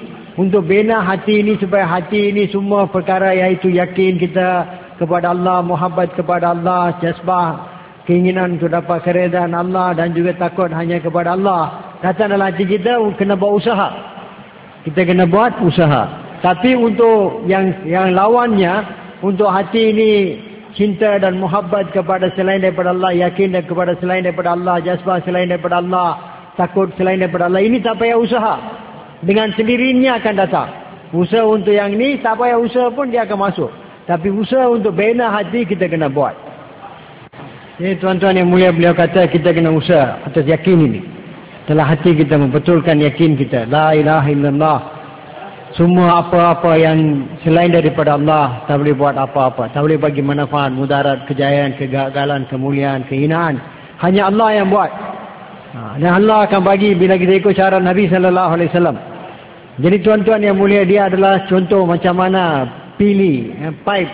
ini, supaya hati ini semua perkara, iaitu yakin kita kepada Allah, muhabbat kepada Allah, jazbah, keinginan untuk dapat keredaan Allah, dan juga takut hanya kepada Allah, datang dalam hati kita, kena buat usaha. Kita kena buat usaha. Tapi untuk yang lawannya, untuk hati ini cinta dan muhabbat kepada selain daripada Allah, yakin kepada selain daripada Allah, jazbah selain daripada Allah, takut selain daripada Allah, ini tak payah usaha, dengan sendirinya akan datang. Usaha untuk yang ini, tak payah usaha pun dia akan masuk. Tapi usaha untuk bina hati kita kena buat. Jadi tuan-tuan yang mulia, beliau kata kita kena usaha atas yakin ini. Setelah hati kita membetulkan yakin kita, la ilaha illallah, semua apa-apa yang selain daripada Allah tak boleh buat apa-apa, tak boleh bagi manfaat, mudarat, kejayaan, kegagalan, kemuliaan, kehinaan. Hanya Allah yang buat. Dan Allah akan bagi bila kita ikut cara Nabi SAW. Jadi tuan-tuan yang mulia, dia adalah contoh macam mana pili, pipe.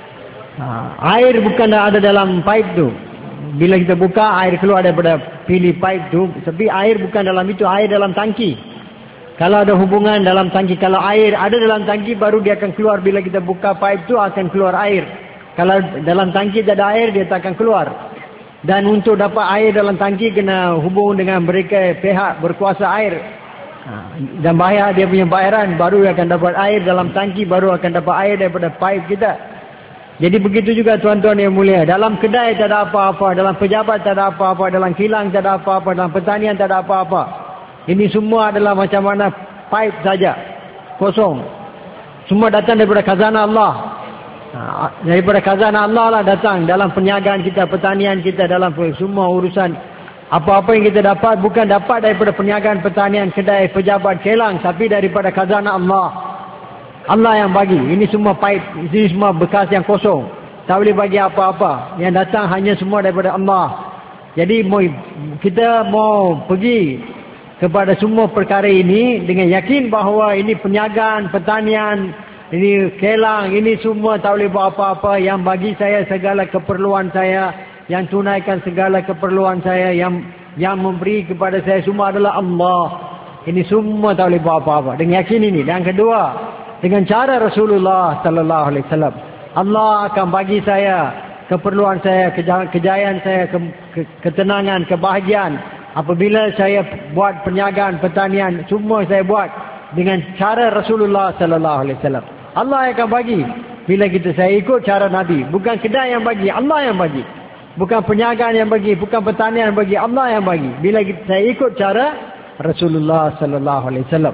Air bukan ada dalam pipe tu. Bila kita buka, air keluar daripada pili pipe tu. Tapi air bukan dalam itu, air dalam tangki. Kalau ada hubungan dalam tangki, kalau air ada dalam tangki, baru dia akan keluar. Bila kita buka pipe tu, akan keluar air. Kalau dalam tangki tak ada air, dia tak akan keluar. Dan untuk dapat air dalam tangki, kena hubung dengan mereka pihak berkuasa air. Dan bayar dia punya bayaran, baru akan dapat air dalam tangki, baru akan dapat air daripada pipe kita. Jadi begitu juga tuan-tuan yang mulia. Dalam kedai tak ada apa-apa, dalam pejabat tak ada apa-apa, dalam kilang tak ada apa-apa, dalam pertanian tak ada apa-apa. Ini semua adalah macam mana pipe saja, kosong. Semua datang daripada khazanah Allah. Daripada khazanah Allah lah datang dalam perniagaan kita, pertanian kita, dalam semua urusan. Apa-apa yang kita dapat bukan dapat daripada perniagaan, pertanian, kedai, pejabat, kilang, tapi daripada khazanah Allah. Allah yang bagi. Ini semua pipe, ini semua bekas yang kosong, tak boleh bagi apa-apa. Yang datang hanya semua daripada Allah. Jadi kita mau pergi kepada semua perkara ini dengan yakin bahawa ini perniagaan, pertanian, ini kilang, ini semua tak boleh buat apa-apa. Yang bagi saya segala keperluan saya, yang tunaikan segala keperluan saya, yang memberi kepada saya semua adalah Allah. Ini semua tak boleh buat apa-apa. Dengan yakin ini. Dan kedua, dengan cara Rasulullah sallallahu alaihi wasallam, Allah akan bagi saya keperluan saya, kejayaan saya, ketenangan, kebahagiaan. Apabila saya buat perniagaan, pertanian, semua saya buat dengan cara Rasulullah sallallahu alaihi wasallam. Allah akan bagi. Bila saya ikut cara Nabi, bukan kedai yang bagi, Allah yang bagi. Bukan perniagaan yang bagi, bukan pertanian yang bagi, Allah yang bagi. Bila saya ikut cara Rasulullah sallallahu alaihi wasallam.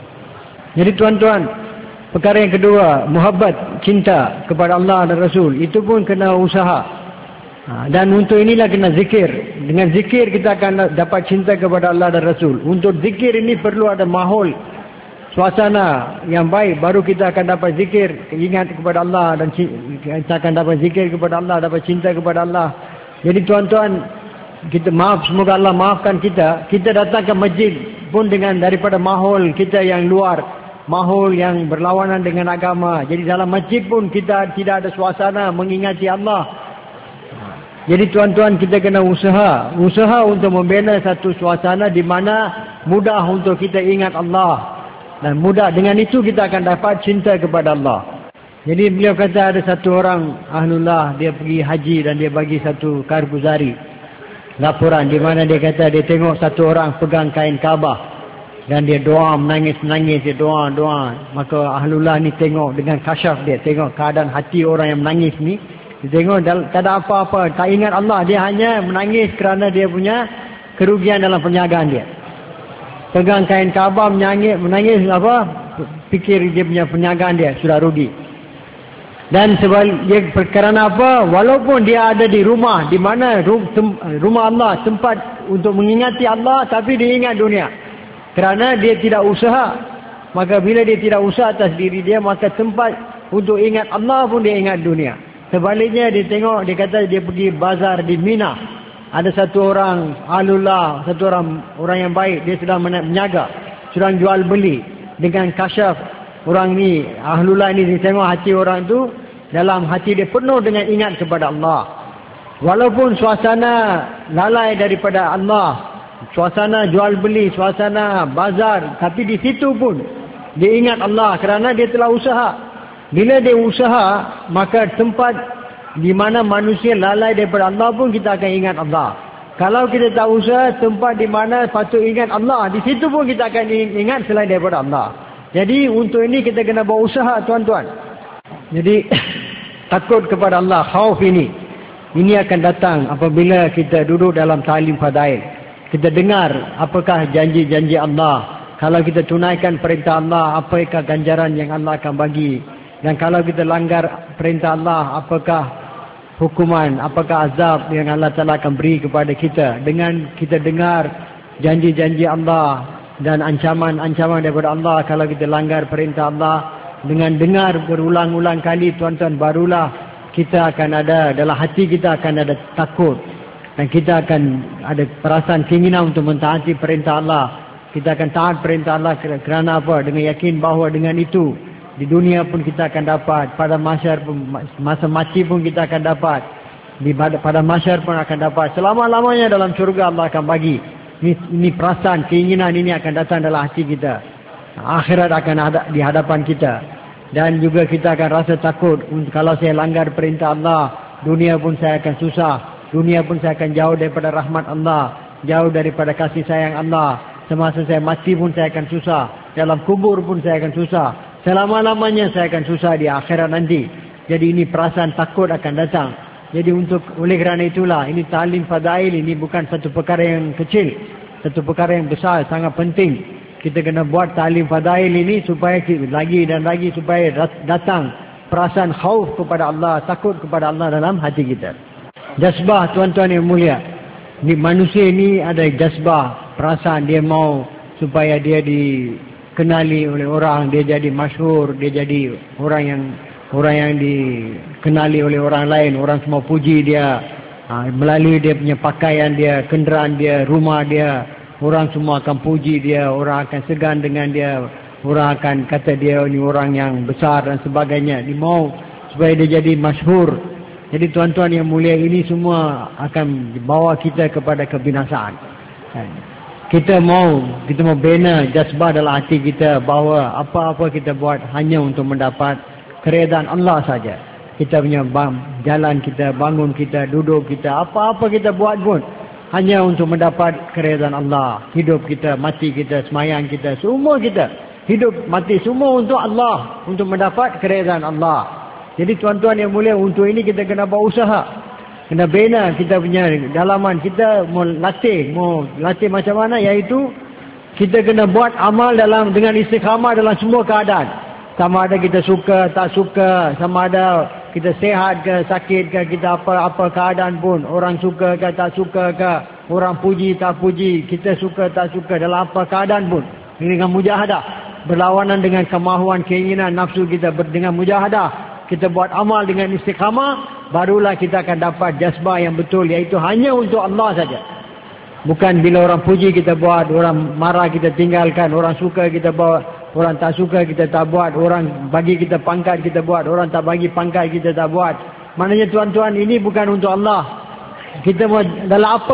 Jadi tuan-tuan, perkara yang kedua, muhabbat, cinta kepada Allah dan Rasul, itu pun kena usaha. Dan untuk inilah kena zikir. Dengan zikir kita akan dapat cinta kepada Allah dan Rasul. Untuk zikir ini perlu ada mahol, suasana yang baik, baru kita akan dapat zikir, ingat kepada Allah, dan kita akan dapat zikir kepada Allah, dapat cinta kepada Allah. Jadi tuan-tuan, kita semoga Allah maafkan kita. Kita datang ke masjid pun dengan daripada mahol kita yang luar, mahol yang berlawanan dengan agama. Jadi dalam masjid pun kita tidak ada suasana mengingati Allah. Jadi tuan-tuan, kita kena usaha untuk membina satu suasana di mana mudah untuk kita ingat Allah, dan mudah dengan itu kita akan dapat cinta kepada Allah. Jadi beliau kata ada satu orang ahlullah, dia pergi haji dan dia bagi satu karguzari. laporan di mana dia kata dia tengok satu orang pegang kain Kaabah dan dia doa, menangis, dia doa. Maka Ahlullah ni tengok dengan kasyaf, dia tengok keadaan hati orang yang menangis ni. Dia tengok tak ada apa-apa, tak ingat Allah, dia hanya menangis kerana dia punya kerugian dalam perniagaan dia. Pegang kain Kaabah, menangis apa? Fikir dia punya perniagaan dia sudah rugi. Dan dia kerana apa? Walaupun dia ada di rumah, di mana rumah Allah, tempat untuk mengingati Allah, tapi dia ingat dunia. Kerana dia tidak usaha. Maka bila dia tidak usaha atas diri dia, maka tempat untuk ingat Allah pun dia ingat dunia. Sebaliknya dia tengok, dia kata dia pergi bazar di Mina. Ada satu orang Ahlullah, satu orang yang baik, dia sedang menjaga, sedang jual beli. Dengan kasyaf orang ni, Ahlullah ni, dia tengok hati orang tu, dalam hati dia penuh dengan ingat kepada Allah. Walaupun suasana lalai daripada Allah, suasana jual beli, suasana bazar, tapi di situ pun dia ingat Allah kerana dia telah usaha. Bila dia usaha, maka tempat di mana manusia lalai daripada Allah pun kita akan ingat Allah. Kalau kita tak usaha, tempat di mana patut ingat Allah, di situ pun kita akan ingat selain daripada Allah. Jadi untuk ini kita kena berusaha, tuan-tuan. Jadi takut kepada Allah, khauf ini akan datang apabila kita duduk dalam ta'lim fadail. Kita dengar apakah janji-janji Allah. Kalau kita tunaikan perintah Allah, apakah ganjaran yang Allah akan bagi. Dan kalau kita langgar perintah Allah, apakah hukuman, apakah azab yang Allah Ta'ala akan beri kepada kita. Dengan kita dengar janji-janji Allah dan ancaman-ancaman daripada Allah kalau kita langgar perintah Allah, dengan dengar berulang-ulang kali, tuan-tuan, barulah kita akan ada, dalam hati kita akan ada takut. Dan kita akan ada perasaan keinginan untuk mentaati perintah Allah. Kita akan taat perintah Allah kerana apa? Dengan yakin bahawa dengan itu di dunia pun kita akan dapat, pada mahsyar pun, masa mati pun kita akan dapat, pada mahsyar pun akan dapat, selama-lamanya dalam syurga Allah akan bagi. Ini perasaan, keinginan ini akan datang dalam hati kita. Akhirat akan ada di hadapan kita. Dan juga kita akan rasa takut, kalau saya langgar perintah Allah, dunia pun saya akan susah. Dunia pun saya akan jauh daripada rahmat Allah, jauh daripada kasih sayang Allah. Semasa saya mati pun saya akan susah. Dalam kubur pun saya akan susah. Selama-lamanya saya akan susah di akhirat nanti. Jadi ini perasaan takut akan datang. Jadi oleh kerana itulah, ini ta'lim fadail, ini bukan satu perkara yang kecil. Satu perkara yang besar, sangat penting. Kita kena buat ta'lim fadail ini supaya lagi dan lagi supaya datang perasaan khauf kepada Allah, takut kepada Allah dalam hati kita. Jazbah, tuan-tuan yang mulia. Manusia ini ada jazbah, perasaan dia mau supaya dia dikenali oleh orang, dia jadi masyhur, dia jadi orang yang dikenali oleh orang lain, orang semua puji dia melalui dia punya pakaian dia, kenderaan dia, rumah dia, orang semua akan puji dia, orang akan segan dengan dia, orang akan kata dia ini orang yang besar dan sebagainya. Dia mau supaya dia jadi masyhur. Jadi tuan-tuan yang mulia, ini semua akan bawa kita kepada kebinasaan. Kita mau bina jazbah dalam hati kita bahawa apa-apa kita buat hanya untuk mendapat keredaan Allah saja. Kita punya jalan kita, bangun kita, duduk kita, apa-apa kita buat pun hanya untuk mendapat keredaan Allah. Hidup kita, mati kita, semayang kita, semua kita hidup, mati semua untuk Allah, untuk mendapat keredaan Allah. Jadi tuan-tuan yang mulia, untuk ini kita kena berusaha. Kena bina kita punya dalaman. Kita mau latih macam mana? Iaitu kita kena buat amal dengan istiqamah dalam semua keadaan. Sama ada kita suka, tak suka, sama ada kita sehat ke, sakit ke, kita apa keadaan pun. Orang suka ke, tak suka ke, orang puji, tak puji, kita suka, tak suka, dalam apa keadaan pun. Dengan mujahadah, berlawanan dengan kemahuan, keinginan, nafsu kita, dengan mujahadah. Kita buat amal dengan istiqamah, barulah kita akan dapat jazbah yang betul, iaitu hanya untuk Allah saja. Bukan bila orang puji kita buat, orang marah kita tinggalkan, orang suka kita buat, orang tak suka kita tak buat, orang bagi kita pangkat kita buat, orang tak bagi pangkat kita tak buat. Maknanya tuan-tuan, ini bukan untuk Allah. Kita dalam apa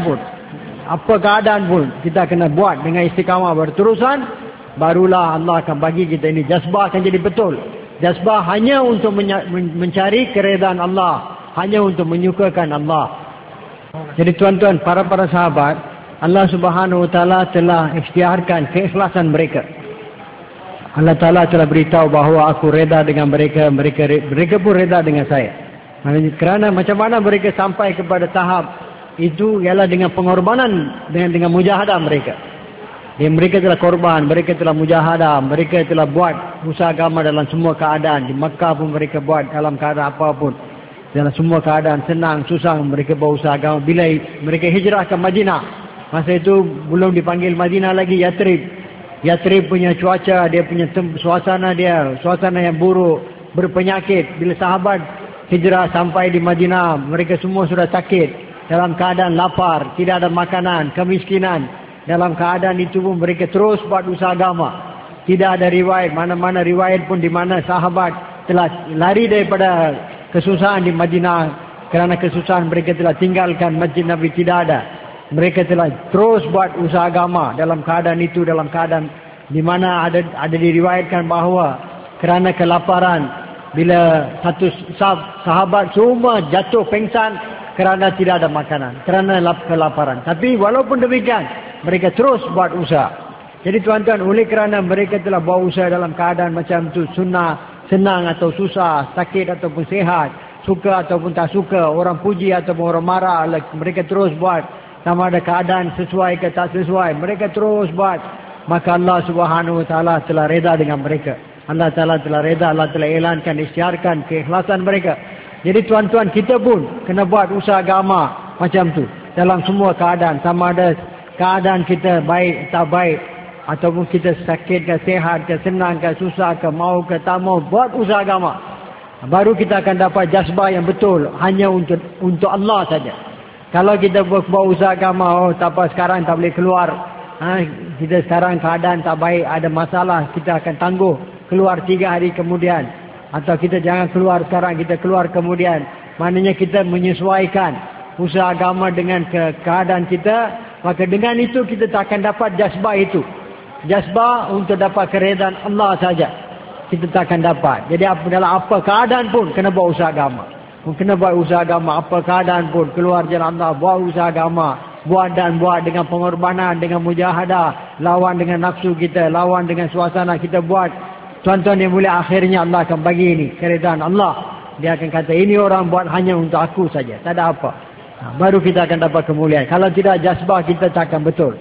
keadaan pun kita kena buat dengan istiqamah berterusan, barulah Allah akan bagi kita ini. Jazbah akan jadi betul. Jazbah hanya untuk mencari keredaan Allah, hanya untuk menyukakan Allah. Jadi tuan-tuan, para sahabat, Allah Subhanahu Wa Taala telah ikhtiarkan keikhlasan mereka. Allah Taala telah beritahu bahawa aku reda dengan mereka, mereka pun reda dengan saya. Kerana macam mana mereka sampai kepada tahap itu ialah dengan pengorbanan, dengan mujahadah mereka. Mereka telah korban, mereka telah mujahadah, mereka telah buat usaha agama dalam semua keadaan. Di Makkah pun mereka buat dalam keadaan apapun. Dalam semua keadaan, senang, susah, mereka buat usaha agama. Bila mereka hijrah ke Madinah, masa itu belum dipanggil Madinah lagi, Yathrib punya cuaca, dia punya suasana yang buruk, berpenyakit. Bila sahabat hijrah sampai di Madinah, mereka semua sudah sakit, dalam keadaan lapar, tidak ada makanan, kemiskinan. Dalam keadaan itu pun mereka terus buat usaha agama. Tidak ada riwayat, mana-mana riwayat pun di mana sahabat telah lari daripada kesusahan di Madinah. Kerana kesusahan mereka telah tinggalkan masjid Nabi, tidak ada. Mereka telah terus buat usaha agama dalam keadaan itu, dalam keadaan di mana ada diriwayatkan bahawa kerana kelaparan, bila satu sahabat semua jatuh pengsan kerana tidak ada makanan, kerana kelaparan. Tapi walaupun demikian, mereka terus buat usaha. Jadi tuan-tuan, oleh kerana mereka telah buat usaha dalam keadaan macam itu, senang atau susah, sakit ataupun sihat, suka ataupun tak suka, orang puji ataupun orang marah, mereka terus buat. Sama ada keadaan sesuai ke tak sesuai, mereka terus buat. Maka Allah Subhanahu Wa Taala telah reda dengan mereka. Allah Taala telah reda, Allah telah elankan, isytiharkan keikhlasan mereka. Jadi tuan-tuan, kita pun kena buat usaha agama macam tu dalam semua keadaan. Sama ada keadaan kita baik tak baik, ataupun kita sakit ke sihat ke, senang ke susah ke, mau ke tak mau, buat usaha agama. Baru kita akan dapat jazbah yang betul, hanya untuk Allah saja. Kalau kita buat usaha agama, tak apa sekarang tak boleh keluar, kita sekarang keadaan tak baik, ada masalah, kita akan tangguh keluar 3 hari kemudian. Atau kita jangan keluar sekarang, kita keluar kemudian. Maknanya kita menyesuaikan usaha agama dengan keadaan kita. Maka dengan itu kita tak akan dapat jazbah itu. Jazbah untuk dapat keredaan Allah saja, kita tak akan dapat. Jadi dalam apa keadaan pun kena buat usaha agama. Kena buat usaha agama, apa keadaan pun keluar jalan Allah, buat usaha agama. Buat dengan pengorbanan, dengan mujahadah, lawan dengan nafsu kita, lawan dengan suasana kita buat. Tuan-tuan yang mulia, akhirnya Allah akan bagi ini keredaan Allah. Dia akan kata, ini orang buat hanya untuk aku saja, tak ada apa. Baru kita akan dapat kemuliaan. Kalau tidak, jazbah kita tak akan betul.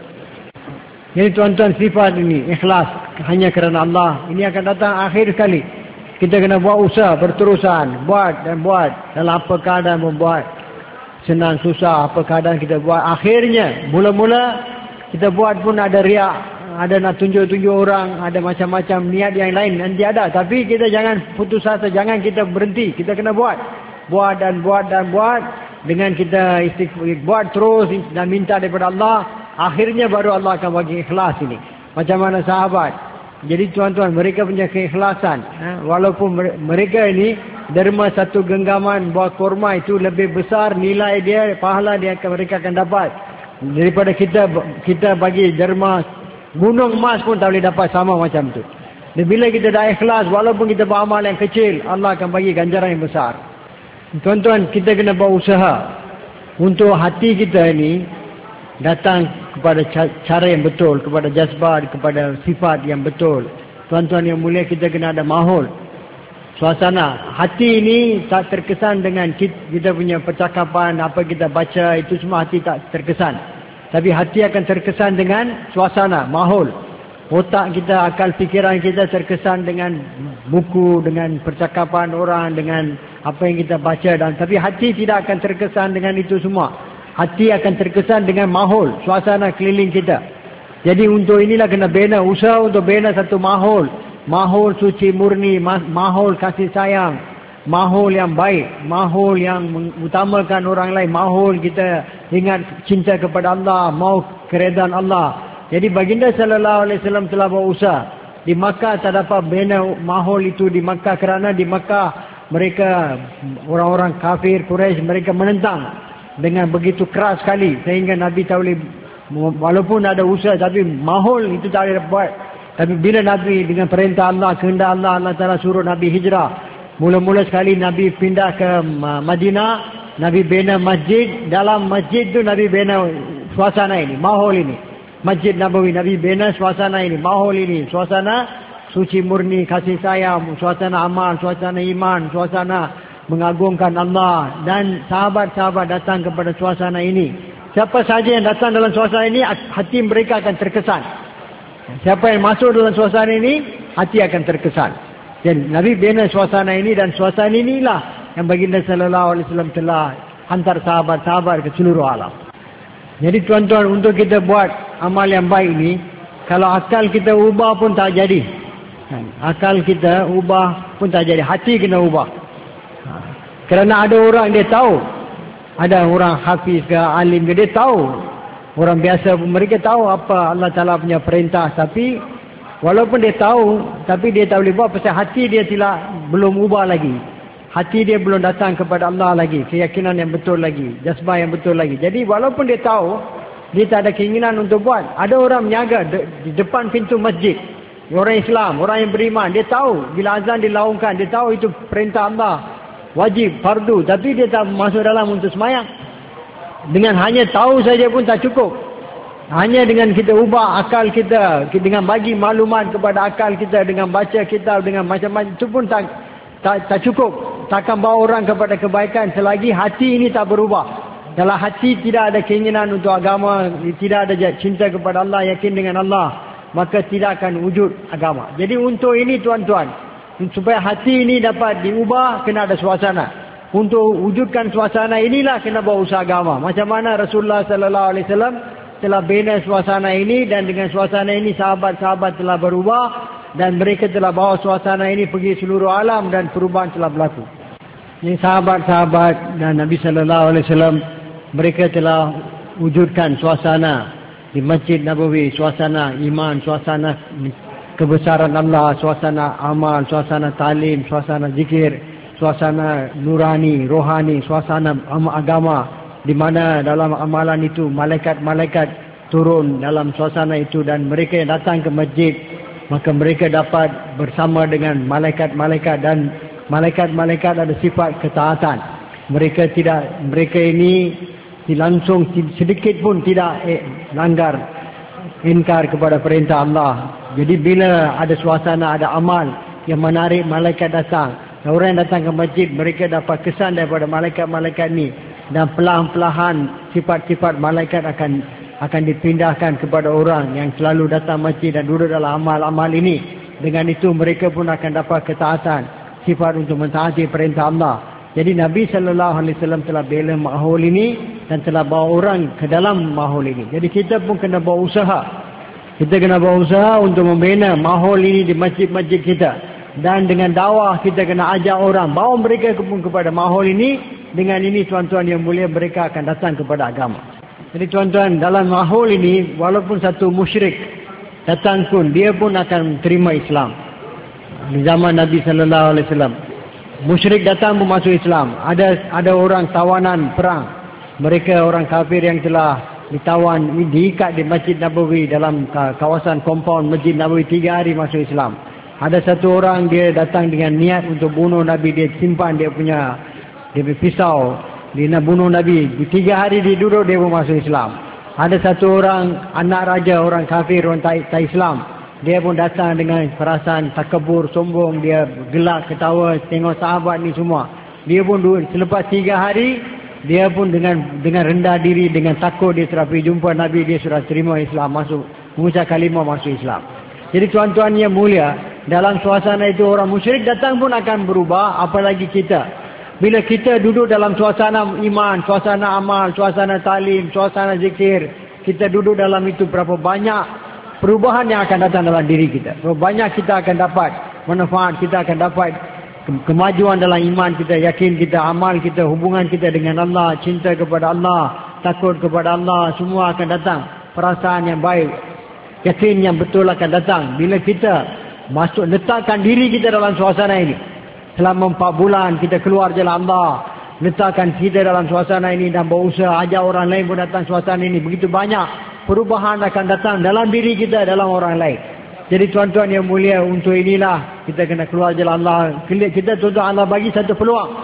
Jadi tuan-tuan, sifat ini ikhlas hanya kerana Allah, ini akan datang akhir sekali. Kita kena buat usaha berterusan, buat dan buat, dalam apa keadaan membuat, senang susah, apa keadaan kita buat. Akhirnya mula-mula kita buat pun ada riak, ada nak tunjuk-tunjuk orang, ada macam-macam niat yang lain nanti ada. Tapi kita jangan putus asa, jangan kita berhenti, kita kena buat dan buat dengan kita buat terus dan minta daripada Allah. Akhirnya baru Allah akan bagi ikhlas ini. Macam mana sahabat. Jadi tuan-tuan, mereka punya keikhlasan, walaupun mereka ini derma satu genggaman buah kurma itu lebih besar nilai dia, pahala dia mereka akan dapat daripada kita bagi derma gunung emas pun tak boleh dapat sama macam tu. Dan bila kita dah ikhlas, walaupun kita beramal yang kecil, Allah akan bagi ganjaran yang besar. Tuan-tuan, kita kena buat usaha untuk hati kita ini datang kepada cara yang betul, kepada jazbah, kepada sifat yang betul. Tuan-tuan yang mulia, kita kena ada mahul, suasana. Hati ini tak terkesan dengan kita punya percakapan, apa kita baca, itu semua hati tak terkesan. Tapi hati akan terkesan dengan suasana, mahul. Otak kita, akal fikiran kita terkesan dengan buku, dengan percakapan orang, dengan apa yang kita baca. Tapi hati tidak akan terkesan dengan itu semua. Hati akan terkesan dengan mahul, suasana keliling kita. Jadi untuk inilah kena bina, usaha untuk bina satu mahul. Mahul suci murni, mahul kasih sayang, mahul yang baik, mahul yang mengutamakan orang lain, mahul kita ingat cinta kepada Allah, mau keredaan Allah. Jadi baginda sallallahu alaihi wasallam telah berusaha. Di Makkah tak dapat bina mahul itu di Makkah, kerana di Makkah mereka orang-orang kafir Quraisy, mereka menentang dengan begitu keras sekali sehingga Nabi tak boleh, walaupun ada usaha tapi mahul itu tak boleh buat. Tapi bila Nabi dengan perintah Allah, kehendak Allah, Allah Ta'ala suruh Nabi hijrah. Mula-mula sekali Nabi pindah ke Madinah, Nabi bina masjid, dalam masjid tu Nabi bina suasana ini, mahol ini. Masjid Nabawi, Nabi bina suasana ini, mahol ini, suasana suci murni, kasih sayang, suasana amal, suasana iman, suasana mengagungkan Allah. Dan sahabat-sahabat datang kepada suasana ini. Siapa saja yang datang dalam suasana ini, hati mereka akan terkesan. Siapa yang masuk dalam suasana ini, hati akan terkesan. Dan Nabi bina suasana ini, dan suasana inilah yang baginda sallallahu alaihi wasallam telah hantar sahabat-sahabat ke seluruh alam. Jadi tuan-tuan, untuk kita buat amal yang baik ini, kalau akal kita ubah pun tak jadi. Akal kita ubah pun tak jadi, hati kena ubah. Kerana ada orang dia tahu, ada orang hafiz ke alim ke, dia tahu. Orang biasa pun mereka tahu apa Allah Ta'ala punya perintah, tapi walaupun dia tahu, tapi dia tak boleh buat pasal hati dia belum ubah lagi. Hati dia belum datang kepada Allah lagi, keyakinan yang betul lagi, jazbah yang betul lagi. Jadi walaupun dia tahu, dia tak ada keinginan untuk buat. Ada orang menjaga di depan pintu masjid, orang Islam, orang yang beriman, dia tahu bila azan dilaungkan, dia tahu itu perintah Allah, wajib, fardu, tapi dia tak masuk dalam untuk semayang. Dengan hanya tahu saja pun tak cukup. Hanya dengan kita ubah akal kita, dengan bagi maklumat kepada akal kita, dengan baca kitab, dengan macam-macam, itu pun tak cukup. Takkan bawa orang kepada kebaikan selagi hati ini tak berubah. Kalau hati tidak ada keinginan untuk agama, tidak ada cinta kepada Allah, yakin dengan Allah, maka tidak akan wujud agama. Jadi untuk ini tuan-tuan, supaya hati ini dapat diubah, kena ada suasana. Untuk wujudkan suasana inilah kena bawa usaha agama. Macam mana Rasulullah sallallahu alaihi wasallam telah bina suasana ini, dan dengan suasana ini sahabat-sahabat telah berubah, dan mereka telah bawa suasana ini pergi seluruh alam, dan perubahan telah berlaku. Ini sahabat-sahabat dan Nabi sallallahu alaihi wasallam, mereka telah wujudkan suasana di Masjid Nabawi, suasana iman, suasana kebesaran Allah, suasana amal, suasana talim, suasana zikir, suasana nurani, rohani, suasana agama, di mana dalam amalan itu malaikat-malaikat turun dalam suasana itu, dan mereka yang datang ke masjid, maka mereka dapat bersama dengan malaikat-malaikat, dan malaikat-malaikat ada sifat ketaatan. Mereka ini langsung sedikit pun tidak langgar, ingkar kepada perintah Allah. Jadi bila ada suasana, ada amal yang menarik malaikat datang, orang yang datang ke masjid, mereka dapat kesan daripada malaikat-malaikat ini, dan perlahan-lahan sifat-sifat malaikat akan dipindahkan kepada orang yang selalu datang masjid dan duduk dalam amal-amal ini. Dengan itu mereka pun akan dapat ketaatan, sifat untuk mentaati perintah Allah. Jadi Nabi sallallahu alaihi wasallam telah bela mahol ini dan telah bawa orang ke dalam mahol ini. Jadi kita pun kena bawa usaha. Kita kena bawa usaha untuk membina mahol ini di masjid-masjid kita. Dan dengan dakwah kita kena ajak orang, bawa mereka pun kepada mahol ini. Dengan ini tuan-tuan yang mulia, mereka akan datang kepada agama. Jadi tuan-tuan, dalam mahol ini, walaupun satu musyrik datang pun, dia pun akan terima Islam. Di zaman Nabi sallallahu alaihi wasallam, musyrik datang pun masuk Islam. Ada orang tawanan perang, mereka orang kafir yang telah ditawan, diikat di Masjid Nabawi, dalam kawasan kompaun Masjid Nabawi, 3 hari masuk Islam. Ada satu orang dia datang dengan niat untuk bunuh Nabi, dia simpan dia punya pisau, dia nak bunuh Nabi. Di 3 hari dia duduk, dia pun masuk Islam. Ada satu orang anak raja, orang kafir, orang tak Islam, dia pun datang dengan perasaan takabur, sombong, dia gelak, ketawa, tengok sahabat ni semua. Dia pun selepas 3 hari, dia pun dengan rendah diri, dengan takut, dia sudah pergi jumpa Nabi, dia sudah terima Islam, masuk, mengucap kalimah, masuk Islam. Jadi tuan-tuan yang mulia, dalam suasana itu orang musyrik datang pun akan berubah, apalagi kita. Bila kita duduk dalam suasana iman, suasana amal, suasana talim, suasana zikir, kita duduk dalam itu, berapa banyak perubahan yang akan datang dalam diri kita. Berapa banyak kita akan dapat manfaat, kita akan dapat kemajuan dalam iman kita, yakin kita, amal kita, hubungan kita dengan Allah, cinta kepada Allah, takut kepada Allah, semua akan datang. Perasaan yang baik, yakin yang betul akan datang bila kita masuk, letakkan diri kita dalam suasana ini. Selama 4 bulan kita keluar jalan Allah, letakkan kita dalam suasana ini dan berusaha ajak orang lain pun datang suasana ini. Begitu banyak perubahan akan datang dalam diri kita, dalam orang lain. Jadi tuan-tuan yang mulia, untuk inilah kita kena keluar jalan Allah. Kita tuan-tuan, Allah bagi satu peluang.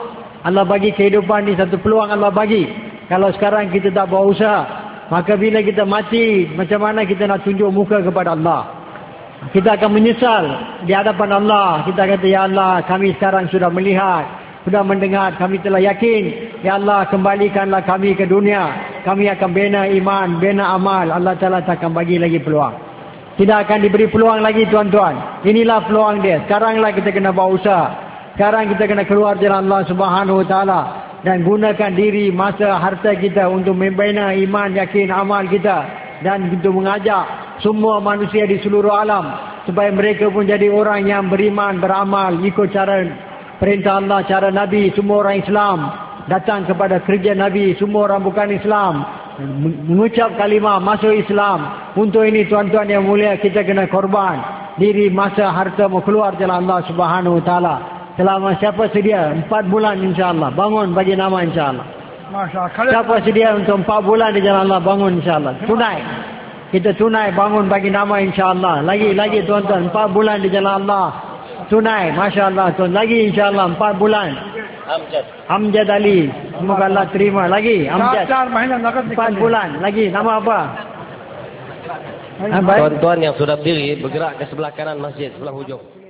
Allah bagi kehidupan ni satu peluang Allah bagi. Kalau sekarang kita tak berusaha, maka bila kita mati, macam mana kita nak tunjuk muka kepada Allah? Kita akan menyesal di hadapan Allah. Kita kata, ya Allah, kami sekarang sudah melihat, sudah mendengar, kami telah yakin. Ya Allah, kembalikanlah kami ke dunia. Kami akan bina iman, bina amal. Allah Ta'ala tak akan bagi lagi peluang. Tidak akan diberi peluang lagi, tuan-tuan. Inilah peluang dia. Sekaranglah kita kena berusaha. Sekarang kita kena keluar jalan Allah Subhanahu Wa Ta'ala dan gunakan diri, masa, harta kita untuk membina iman, yakin, amal kita, dan untuk mengajak semua manusia di seluruh alam supaya mereka pun jadi orang yang beriman, beramal, ikut cara perintah Allah, cara Nabi. Semua orang Islam datang kepada kerja Nabi, semua orang bukan Islam mengucap kalimah masuk Islam. Untuk ini, tuan-tuan yang mulia, kita kena korban diri, masa, harta, mau keluar jalan Allah Subhanahu Wa Ta'ala. Selama siapa sedia 4 bulan insya-Allah bangun bagi nama insya-Allah. Masya-Allah. Siapa sedia untuk 4 bulan di jalan Allah bangun insya-Allah. Tunai. Kita tunai bangun bagi nama insya-Allah. Lagi tuan-tuan 4 bulan di jalan Allah. Tunai, masya-Allah tuan. Lagi insya-Allah 4 bulan. Amjad Ali. Semoga Allah terima lagi. Amjad. 4 bulan lagi. Nama apa? Tuan-tuan yang sudah berdiri bergerak ke sebelah kanan masjid, sebelah hujung.